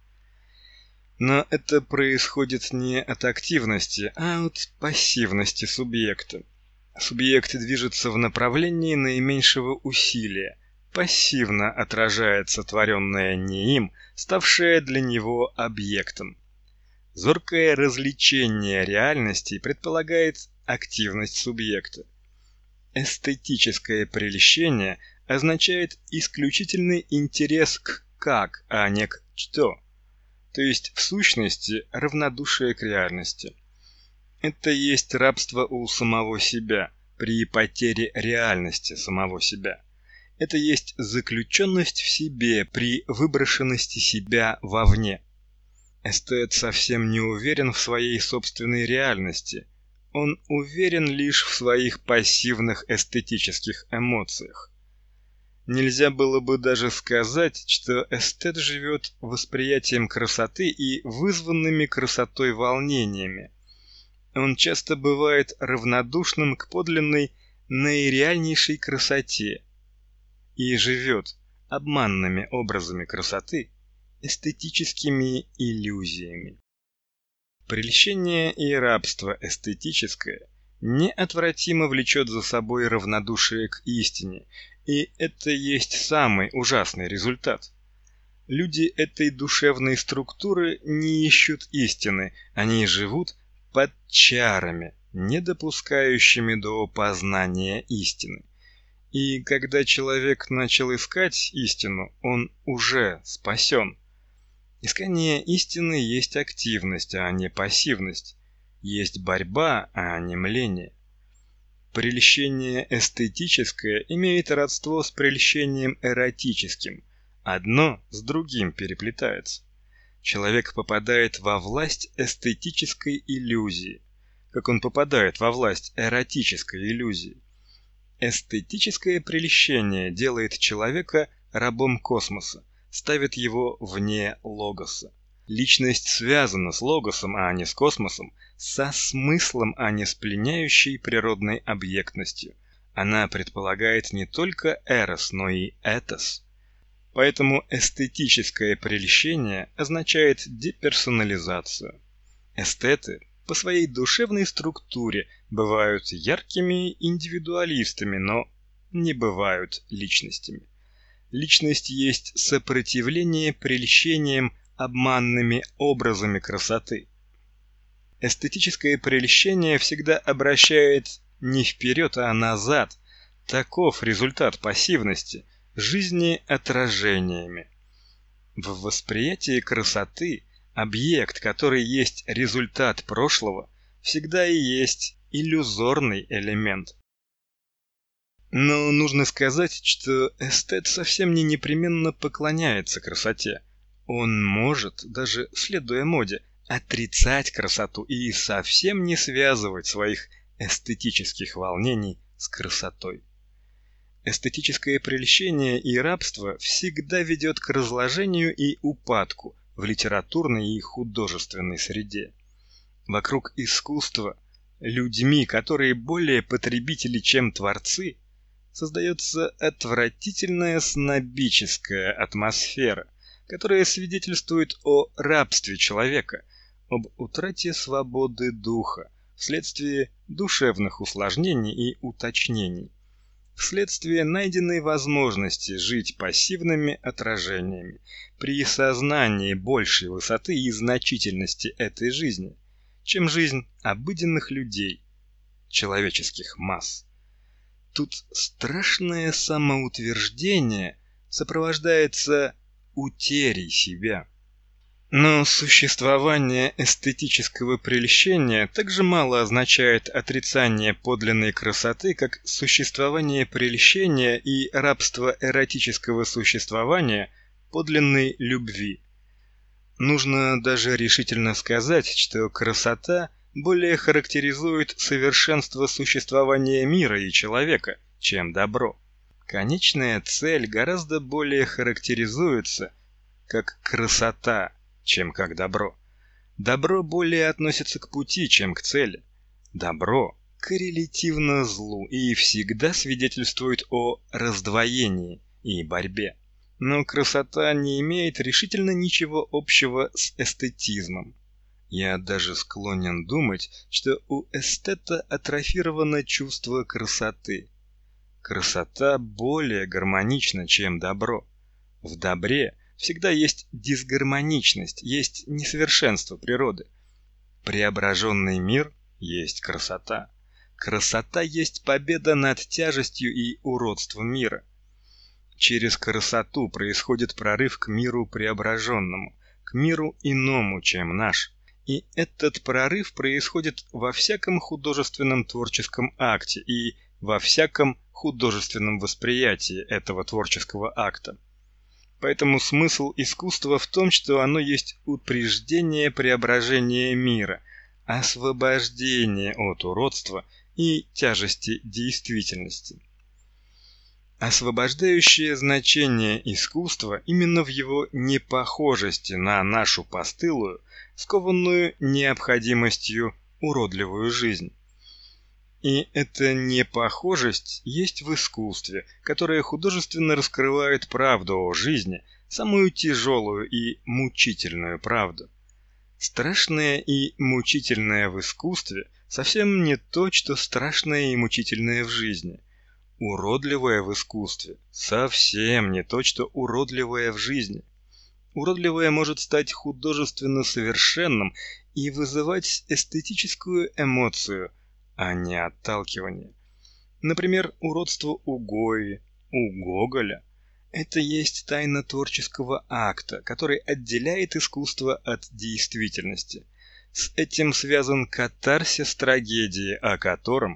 Но это происходит не от активности, а от пассивности субъекта. Субъект движется в направлении наименьшего усилия, пассивно отражает сотворенное не им, ставшее для него объектом. Зоркое развлечение реальности предполагает активность субъекта. Эстетическое прельщение означает исключительный интерес к «как», а не к «что», то есть в сущности равнодушие к реальности. Это есть рабство у самого себя при потере реальности самого себя. Это есть заключенность в себе при выброшенности себя вовне. Эстет совсем не уверен в своей собственной реальности. Он уверен лишь в своих пассивных эстетических эмоциях. Нельзя было бы даже сказать, что эстет живет восприятием красоты и вызванными красотой волнениями. Он часто бывает равнодушным к подлинной наиреальнейшей красоте и живет обманными образами красоты, эстетическими иллюзиями. Прельщение и рабство эстетическое неотвратимо влечет за собой равнодушие к истине, и это есть самый ужасный результат. Люди этой душевной структуры не ищут истины, они живут под чарами, не допускающими до познания истины. И когда человек начал искать истину, он уже спасен. Искание истины есть активность, а не пассивность. Есть борьба, а не мление. Прельщение эстетическое имеет родство с прельщением эротическим. Одно с другим переплетается. Человек попадает во власть эстетической иллюзии, как он попадает во власть эротической иллюзии. Эстетическое прельщение делает человека рабом космоса, ставит его вне логоса. Личность связана с логосом, а не с космосом, со смыслом, а не с пленяющей природной объектностью. Она предполагает не только эрос, но и этос. Поэтому эстетическое прельщение означает деперсонализацию. Эстеты по своей душевной структуре бывают яркими индивидуалистами, но не бывают личностями. Личность есть сопротивление прельщениям обманными образами красоты. Эстетическое прельщение всегда обращает не вперед, а назад. Таков результат пассивности, жизни отражениями. В восприятии красоты объект, который есть результат прошлого, всегда и есть иллюзорный элемент. Но нужно сказать, что эстет совсем не непременно поклоняется красоте. Он может, даже следуя моде, отрицать красоту и совсем не связывать своих эстетических волнений с красотой. Эстетическое прельщение и рабство всегда ведет к разложению и упадку в литературной и художественной среде. Вокруг искусства, людьми, которые более потребители, чем творцы, создается отвратительная снобическая атмосфера, которая свидетельствует о рабстве человека, об утрате свободы духа вследствие душевных усложнений и уточнений, вследствие найденной возможности жить пассивными отражениями при сознании большей высоты и значительности этой жизни, чем жизнь обыденных людей, человеческих масс. Тут страшное самоутверждение сопровождается утерей себя. Но существование эстетического прельщения так же мало означает отрицание подлинной красоты, как существование прельщения и рабство эротического существования подлинной любви. Нужно даже решительно сказать, что красота более характеризует совершенство существования мира и человека, чем добро. Конечная цель гораздо более характеризуется как красота, чем как добро. Добро более относится к пути, чем к цели. Добро коррелятивно злу и всегда свидетельствует о раздвоении и борьбе. Но красота не имеет решительно ничего общего с эстетизмом. Я даже склонен думать, что у эстета атрофировано чувство красоты. Красота более гармонична, чем добро. В добре всегда есть дисгармоничность, есть несовершенство природы. Преображенный мир есть красота. Красота есть победа над тяжестью и уродством мира. Через красоту происходит прорыв к миру преображенному, к миру иному, чем наш. И этот прорыв происходит во всяком художественном творческом акте и во всяком художественном восприятии этого творческого акта. Поэтому смысл искусства в том, что оно есть упреждение преображения мира, освобождение от уродства и тяжести действительности. Освобождающее значение искусства именно в его непохожести на нашу постылую, скованную необходимостью уродливую жизнь. И эта непохожесть есть в искусстве, которое художественно раскрывает правду о жизни, самую тяжелую и мучительную правду. Страшное и мучительное в искусстве совсем не то, что страшное и мучительное в жизни. Уродливое в искусстве совсем не то, что уродливое в жизни. Уродливое может стать художественно совершенным и вызывать эстетическую эмоцию, а не отталкивание. Например, уродство у Гойи, у Гоголя. Это есть тайна творческого акта, который отделяет искусство от действительности. С этим связан катарсис трагедии, о котором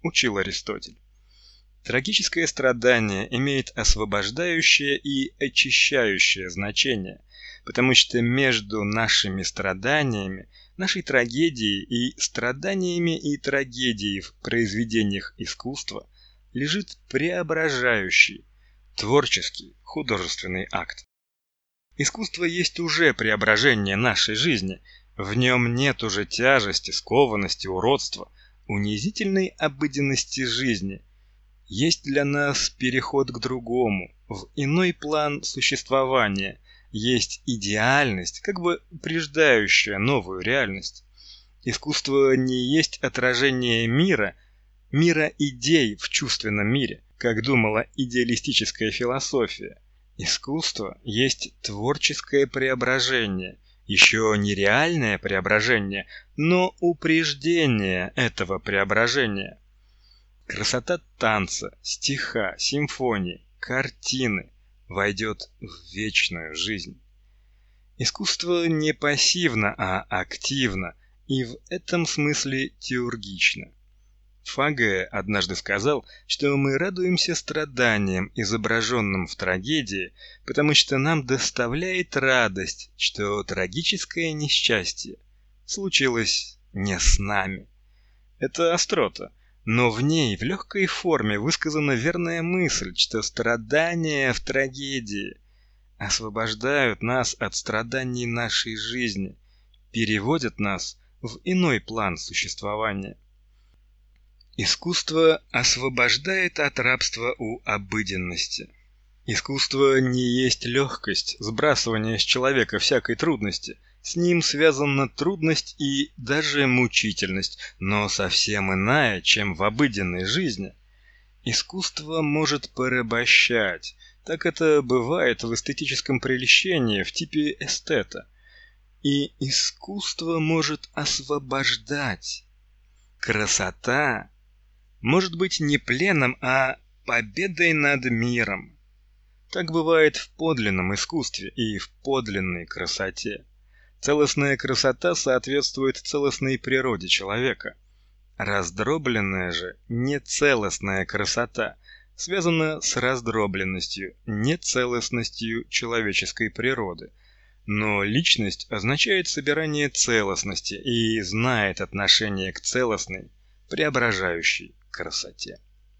учил Аристотель. Трагическое страдание имеет освобождающее и очищающее значение, потому что между нашими страданиями, нашей трагедией и страданиями и трагедией в произведениях искусства лежит преображающий, творческий, художественный акт. Искусство есть уже преображение нашей жизни, в нем нет уже тяжести, скованности, уродства, унизительной обыденности жизни. Есть для нас переход к другому, в иной план существования, есть идеальность, как бы упреждающая новую реальность. Искусство не есть отражение мира идей в чувственном мире, как думала идеалистическая философия. Искусство есть творческое преображение, еще не реальное преображение, но упреждение этого преображения. Красота танца, стиха, симфонии, картины войдет в вечную жизнь. Искусство не пассивно, а активно, и в этом смысле теургично. Фаге однажды сказал, что мы радуемся страданиям, изображенным в трагедии, потому что нам доставляет радость, что трагическое несчастье случилось не с нами. Это острота, но в ней в легкой форме высказана верная мысль, что страдания в трагедии освобождают нас от страданий нашей жизни, переводят нас в иной план существования. Искусство освобождает от рабства у обыденности. Искусство не есть легкость, сбрасывание с человека всякой трудности. С ним связана трудность и даже мучительность, но совсем иная, чем в обыденной жизни. Искусство может порабощать. Так это бывает в эстетическом прельщении в типе эстета. И искусство может освобождать. Красота может быть не пленом, а победой над миром. Так бывает в подлинном искусстве и в подлинной красоте. Целостная красота соответствует целостной природе человека. Раздробленная же, нецелостная красота связана с раздробленностью, нецелостностью человеческой природы. Но личность означает собирание целостности и знает отношение к целостной, преображающей красоте.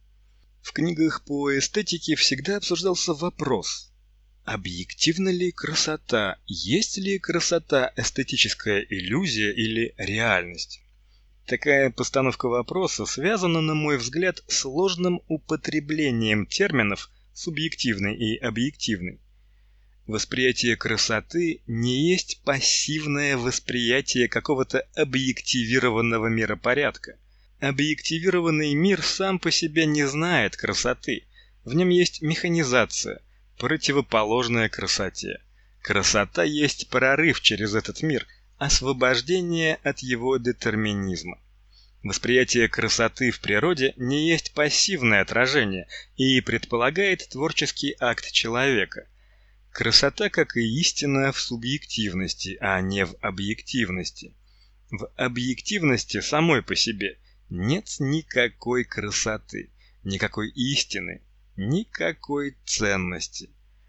В книгах по эстетике всегда обсуждался вопрос: объективна ли красота, есть ли красота эстетическая иллюзия или реальность? Такая постановка вопроса связана, на мой взгляд, с сложным употреблением терминов субъективный и объективный. Восприятие красоты не есть пассивное восприятие какого-то объективированного миропорядка. Объективированный мир сам по себе не знает красоты. В нем есть механизация, противоположная красоте. Красота есть прорыв через этот мир, освобождение от его детерминизма. Восприятие красоты в природе не есть пассивное отражение и предполагает творческий акт человека. Красота, как и истина, в субъективности, а не в объективности. В объективности самой по себе нет никакой красоты, никакой истины, никакой ценности.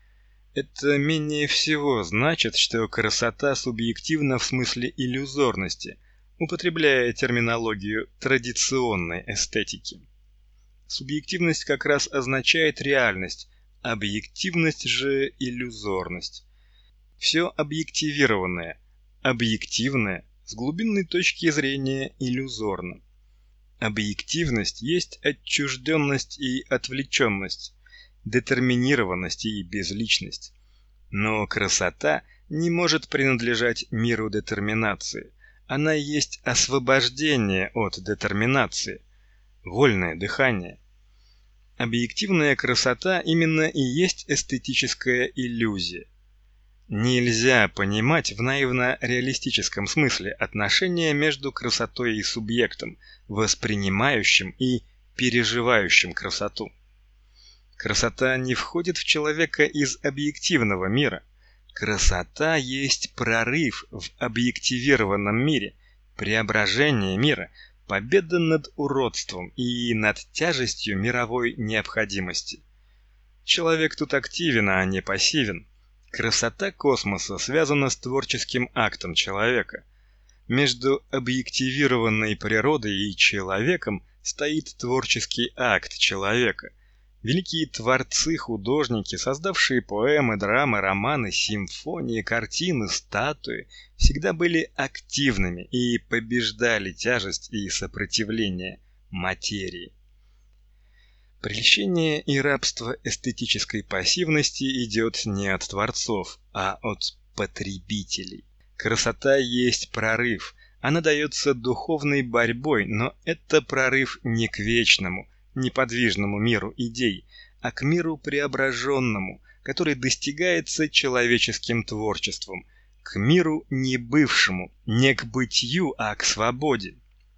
Это менее всего значит, что красота субъективна в смысле иллюзорности, употребляя терминологию традиционной эстетики. Субъективность как раз означает реальность, объективность же иллюзорность. Все объективированное, объективное с глубинной точки зрения иллюзорно. Объективность есть отчужденность и отвлеченность, детерминированность и безличность. Но красота не может принадлежать миру детерминации. Она есть освобождение от детерминации, вольное дыхание. Объективная красота именно и есть эстетическая иллюзия. Нельзя понимать в наивно-реалистическом смысле отношения между красотой и субъектом, воспринимающим и переживающим красоту. Красота не входит в человека из объективного мира. Красота есть прорыв в объективированном мире, преображение мира, победа над уродством и над тяжестью мировой необходимости. Человек тут активен, а не пассивен. Красота космоса связана с творческим актом человека. Между объективированной природой и человеком стоит творческий акт человека. Великие творцы-художники, создавшие поэмы, драмы, романы, симфонии, картины, статуи, всегда были активными и побеждали тяжесть и сопротивление материи. Прельщение и рабство эстетической пассивности идет не от творцов, а от потребителей. Красота есть прорыв, она дается духовной борьбой, но это прорыв не к вечному, неподвижному миру идей, а к миру преображенному, который достигается человеческим творчеством, к миру не бывшему, не к бытию, а к свободе.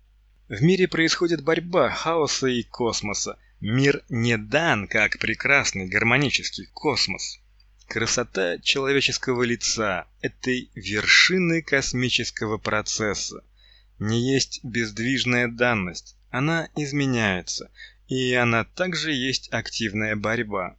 В мире происходит борьба хаоса и космоса. Мир не дан, как прекрасный гармонический космос. Красота человеческого лица этой вершины космического процесса не есть бездвижная данность, она изменяется, и она также есть активная борьба.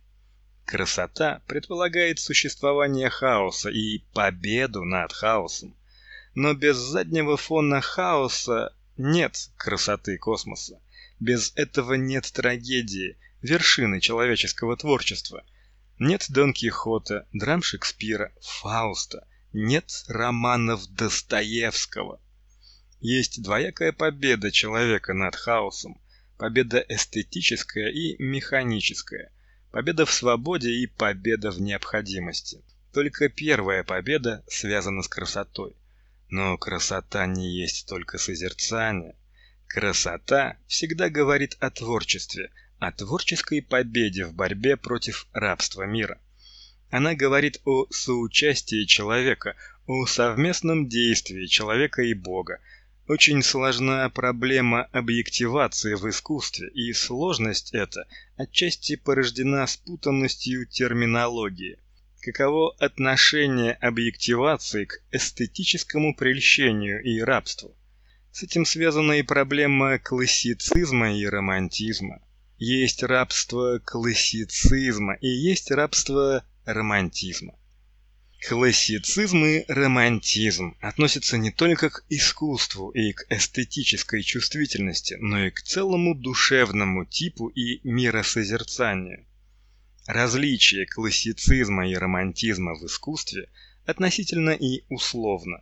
Красота предполагает существование хаоса и победу над хаосом. Но без заднего фона хаоса нет красоты космоса. Без этого нет трагедии, вершины человеческого творчества. Нет Дон Кихота, драм Шекспира, Фауста, нет романов Достоевского. Есть двоякая победа человека над хаосом, победа эстетическая и механическая, победа в свободе и победа в необходимости. Только первая победа связана с красотой. Но красота не есть только созерцание. Красота всегда говорит о творчестве, о творческой победе в борьбе против рабства мира. Она говорит о соучастии человека, о совместном действии человека и Бога. Очень сложна проблема объективации в искусстве, и сложность эта отчасти порождена спутанностью терминологии. Каково отношение объективации к эстетическому прельщению и рабству? С этим связана и проблема классицизма и романтизма. Есть рабство классицизма и есть рабство романтизма. Классицизм и романтизм относятся не только к искусству и к эстетической чувствительности, но и к целому душевному типу и миросозерцанию. Различие классицизма и романтизма в искусстве относительно и условно.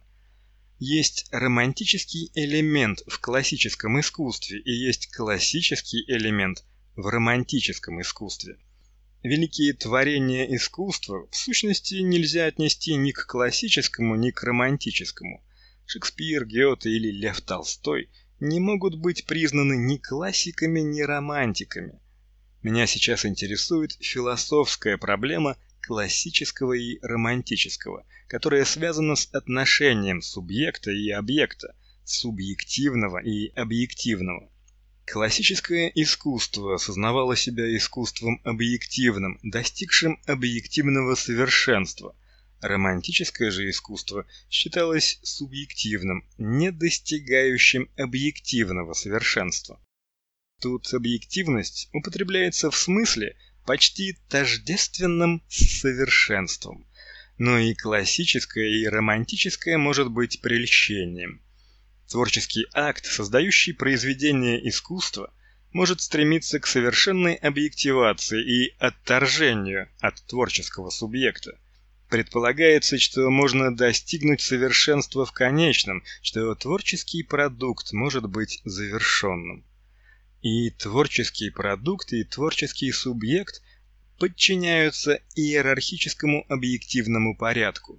Есть романтический элемент в классическом искусстве и есть классический элемент в романтическом искусстве. Великие творения искусства в сущности нельзя отнести ни к классическому, ни к романтическому. Шекспир, Гёте или Лев Толстой не могут быть признаны ни классиками, ни романтиками. Меня сейчас интересует философская проблема классического и романтического, которая связана с отношением субъекта и объекта, субъективного и объективного. Классическое искусство осознавало себя искусством объективным, достигшим объективного совершенства. Романтическое же искусство считалось субъективным, не достигающим объективного совершенства. Тут объективность употребляется в смысле почти тождественным с совершенством. Но и классическое, и романтическое может быть прельщением. Творческий акт, создающий произведение искусства, может стремиться к совершенной объективации и отторжению от творческого субъекта. Предполагается, что можно достигнуть совершенства в конечном, что творческий продукт может быть завершенным. И творческий продукт, и творческий субъект подчиняются иерархическому объективному порядку.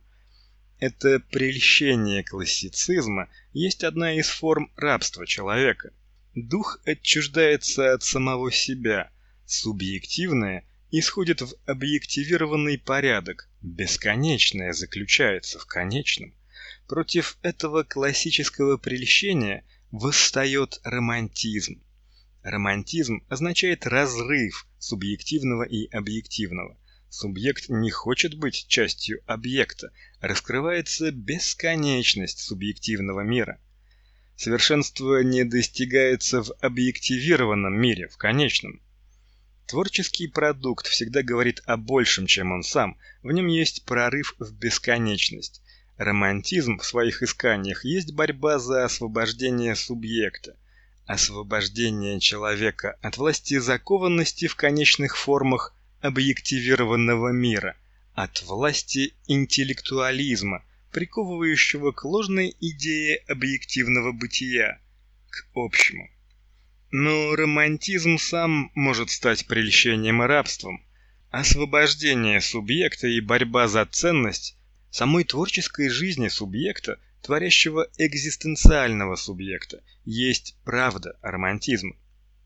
Это прельщение классицизма есть одна из форм рабства человека. Дух отчуждается от самого себя, субъективное исходит в объективированный порядок, бесконечное заключается в конечном. Против этого классического прельщения восстает романтизм. Романтизм означает разрыв субъективного и объективного. Субъект не хочет быть частью объекта, раскрывается бесконечность субъективного мира. Совершенство не достигается в объективированном мире, в конечном. Творческий продукт всегда говорит о большем, чем он сам, в нем есть прорыв в бесконечность. Романтизм в своих исканиях есть борьба за освобождение субъекта, освобождение человека от власти закованности в конечных формах объективированного мира, от власти интеллектуализма, приковывающего к ложной идее объективного бытия, к общему. Но романтизм сам может стать прельщением и рабством. Освобождение субъекта и борьба за ценность самой творческой жизни субъекта, творящего экзистенциального субъекта, есть правда романтизма.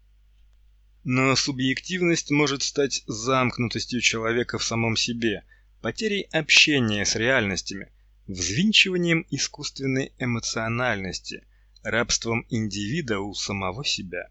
Но субъективность может стать замкнутостью человека в самом себе, потерей общения с реальностями, взвинчиванием искусственной эмоциональности, рабством индивида у самого себя.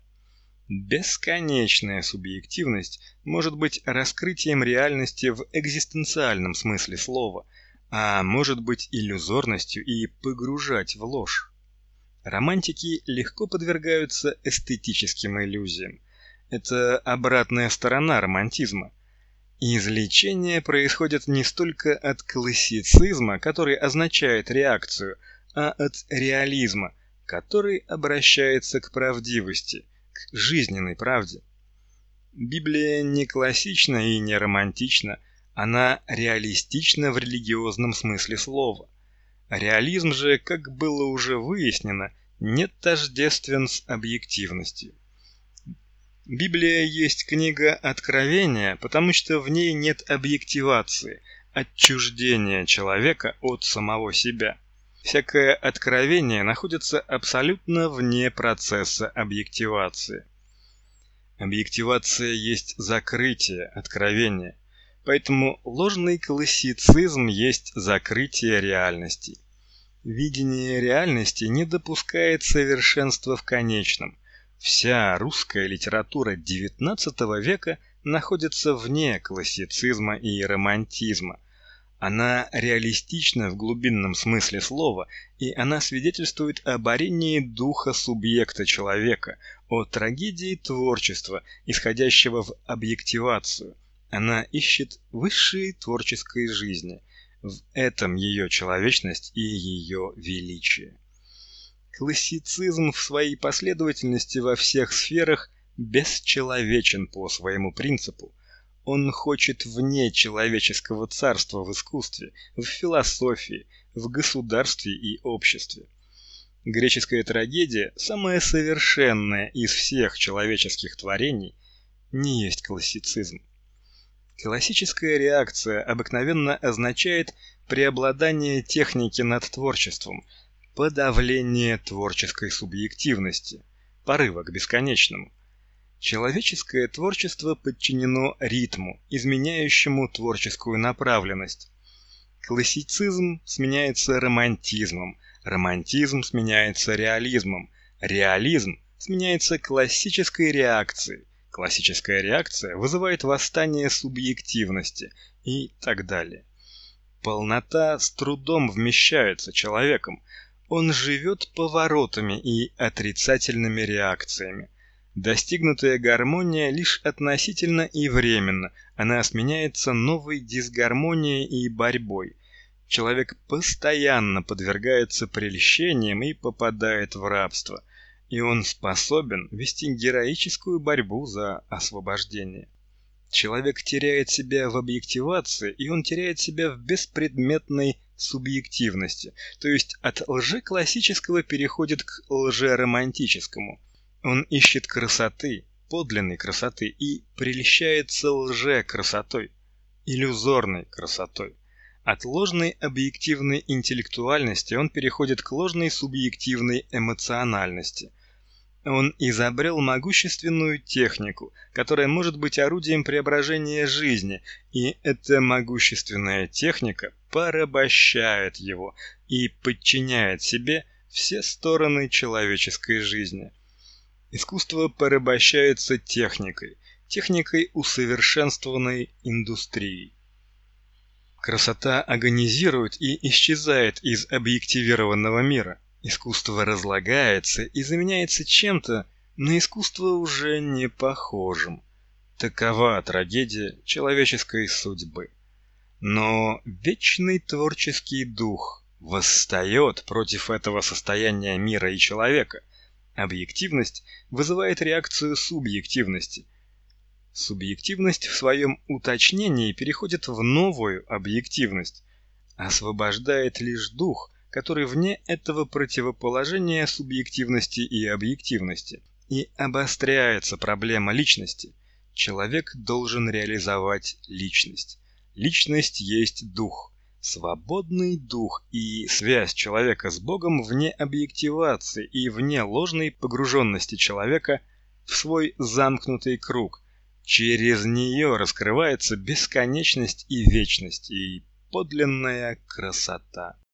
Бесконечная субъективность может быть раскрытием реальности в экзистенциальном смысле слова, а может быть иллюзорностью и погружать в ложь. Романтики легко подвергаются эстетическим иллюзиям. Это обратная сторона романтизма. Излечение происходит не столько от классицизма, который означает реакцию, а от реализма, который обращается к правдивости, к жизненной правде. Библия не классична и не романтична, она реалистична в религиозном смысле слова. Реализм же, как было уже выяснено, не тождествен с объективностью. Библия есть книга откровения, потому что в ней нет объективации, отчуждения человека от самого себя. Всякое откровение находится абсолютно вне процесса объективации. Объективация есть закрытие откровения, поэтому ложный классицизм есть закрытие реальностей. Видение реальности не допускает совершенства в конечном. Вся русская литература XIX века находится вне классицизма и романтизма. Она реалистична в глубинном смысле слова, и она свидетельствует о борении духа субъекта человека, о трагедии творчества, исходящего в объективацию. Она ищет высшей творческой жизни. В этом ее человечность и ее величие. Классицизм в своей последовательности во всех сферах бесчеловечен по своему принципу. Он хочет вне человеческого царства в искусстве, в философии, в государстве и обществе. Греческая трагедия, самая совершенная из всех человеческих творений, не есть классицизм. Классическая реакция обыкновенно означает преобладание техники над творчеством, подавление творческой субъективности, порыва к бесконечному. Человеческое творчество подчинено ритму, изменяющему творческую направленность. Классицизм сменяется романтизмом, романтизм сменяется реализмом, реализм сменяется классической реакцией, классическая реакция вызывает восстание субъективности и так далее. Полнота с трудом вмещается человеком, он живет поворотами и отрицательными реакциями. Достигнутая гармония лишь относительно и временно, она сменяется новой дисгармонией и борьбой. Человек постоянно подвергается прельщениям и попадает в рабство, и он способен вести героическую борьбу за освобождение. Человек теряет себя в объективации, и он теряет себя в беспредметной субъективности, то есть от лжеклассического переходит к лжеромантическому. Он ищет красоты, подлинной красоты, и прельщается лжекрасотой, иллюзорной красотой. От ложной объективной интеллектуальности он переходит к ложной субъективной эмоциональности. Он изобрел могущественную технику, которая может быть орудием преображения жизни, и эта могущественная техника порабощает его и подчиняет себе все стороны человеческой жизни. Искусство порабощается техникой, техникой усовершенствованной индустрией. Красота агонизирует и исчезает из объективированного мира. Искусство разлагается и заменяется чем-то, на искусство уже не похожим. Такова трагедия человеческой судьбы. Но вечный творческий дух восстает против этого состояния мира и человека. Объективность вызывает реакцию субъективности. Субъективность в своем уточнении переходит в новую объективность. Освобождает лишь дух, который вне этого противоположения субъективности и объективности. И обостряется проблема личности. Человек должен реализовать личность. Личность есть дух, свободный дух, и связь человека с Богом вне объективации и вне ложной погруженности человека в свой замкнутый круг. Через нее раскрывается бесконечность и вечность, и подлинная красота.